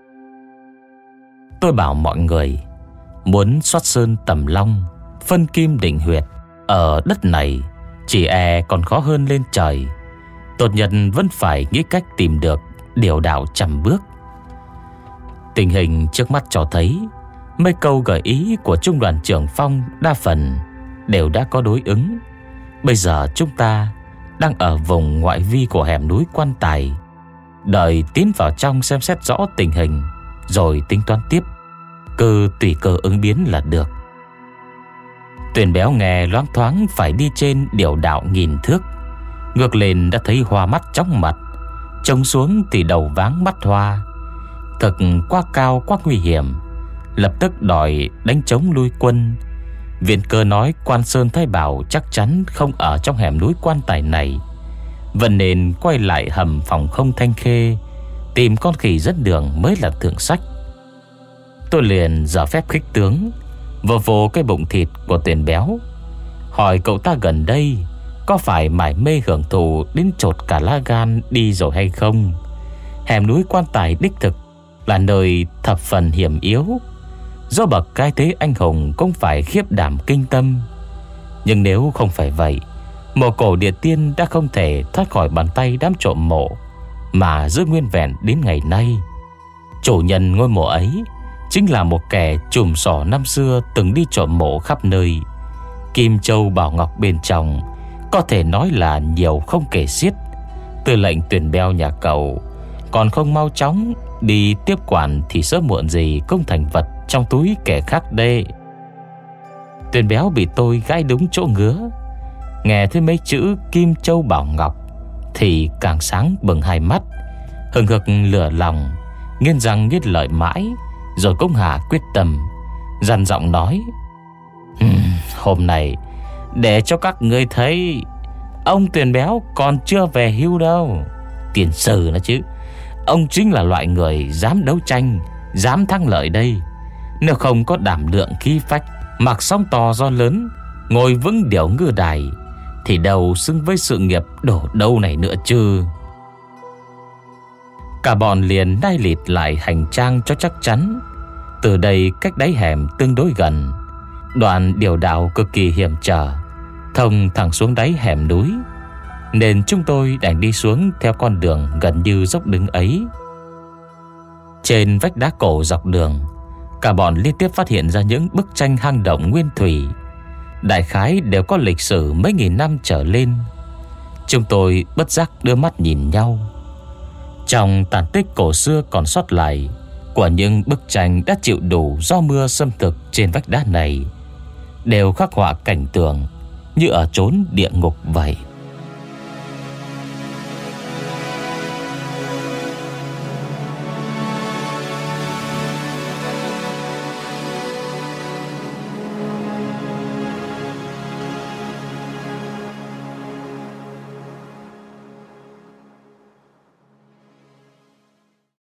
Tôi bảo mọi người, muốn soát sơn tầm long, phân kim định huyệt ở đất này chỉ e còn khó hơn lên trời. Tốt nhất vẫn phải nghĩ cách tìm được điều đạo trăm bước. Tình hình trước mắt cho thấy mấy câu gợi ý của Trung đoàn trưởng Phong đa phần đều đã có đối ứng. Bây giờ chúng ta đang ở vùng ngoại vi của hẻm núi quan tài, đợi tiến vào trong xem xét rõ tình hình rồi tính toán tiếp, cứ tùy cơ ứng biến là được. Tuyền Béo nghe loáng thoáng phải đi trên điều đạo nghìn thước, ngược lên đã thấy hoa mắt chóng mặt, trông xuống thì đầu váng mắt hoa. Thật quá cao quá nguy hiểm, lập tức đòi đánh trống lui quân. Viện Cơ nói Quan Sơn Thái Bảo chắc chắn không ở trong hẻm núi quan tài này, vẫn nên quay lại hầm phòng không Thanh Khê, tìm con khỉ dẫn đường mới là thượng sách. Tôi liền dở phép khích tướng, vồ vồ cái bụng thịt của Tuyền Béo, hỏi cậu ta gần đây có phải mải mê hưởng thụ đến chột cả lá gan đi rồi hay không. Hẻm núi quan tài đích thực là nơi thập phần hiểm yếu, do bậc cái thế anh hùng cũng phải khiếp đảm kinh tâm. Nhưng nếu không phải vậy, mộ cổ Điện Tiên đã không thể thoát khỏi bàn tay đám trộm mộ mà giữ nguyên vẹn đến ngày nay. Chủ nhân ngôi mộ ấy chính là một kẻ trùm sỏ năm xưa từng đi trộm mộ khắp nơi. Kim châu bảo ngọc bên trong có thể nói là nhiều không kể xiết. Tư lệnh Tuyền Béo nhà cậu còn không mau chóng đi tiếp quản thì sớm muộn gì cũng thành vật trong túi kẻ khác đây. Tuyền Béo bị tôi gãi đúng chỗ ngứa. Nghe thấy mấy chữ Kim Châu Bảo Ngọc thì càng sáng bừng hai mắt, hừng hực lửa lòng, nghiến răng nghiến lợi mãi. Rồi cũng hạ quyết tâm, dằn giọng nói: um, Hôm nay để cho các ngươi thấy ông Tuyền Béo còn chưa về hưu đâu. Tiền sử nữa chứ. Ông chính là loại người dám đấu tranh, dám thắng lợi đây. Nếu không có đảm lượng khí phách, mặc sóng to gió lớn, ngồi vững điểu ngư đài, thì đâu xứng với sự nghiệp đổ đâu này nữa chứ. Cả bọn liền nai lịt lại hành trang cho chắc chắn. Từ đây cách đáy hẻm tương đối gần, đoạn điều đạo cực kỳ hiểm trở, thông thẳng xuống đáy hẻm núi, nên chúng tôi đành đi xuống theo con đường gần như dốc đứng ấy. Trên vách đá cổ dọc đường, cả bọn liên tiếp phát hiện ra những bức tranh hang động nguyên thủy, đại khái đều có lịch sử mấy nghìn năm trở lên. Chúng tôi bất giác đưa mắt nhìn nhau. Trong tàn tích cổ xưa còn sót lại của những bức tranh đã chịu đủ do mưa xâm thực trên vách đá này, đều khắc họa cảnh tượng như ở chốn địa ngục vậy.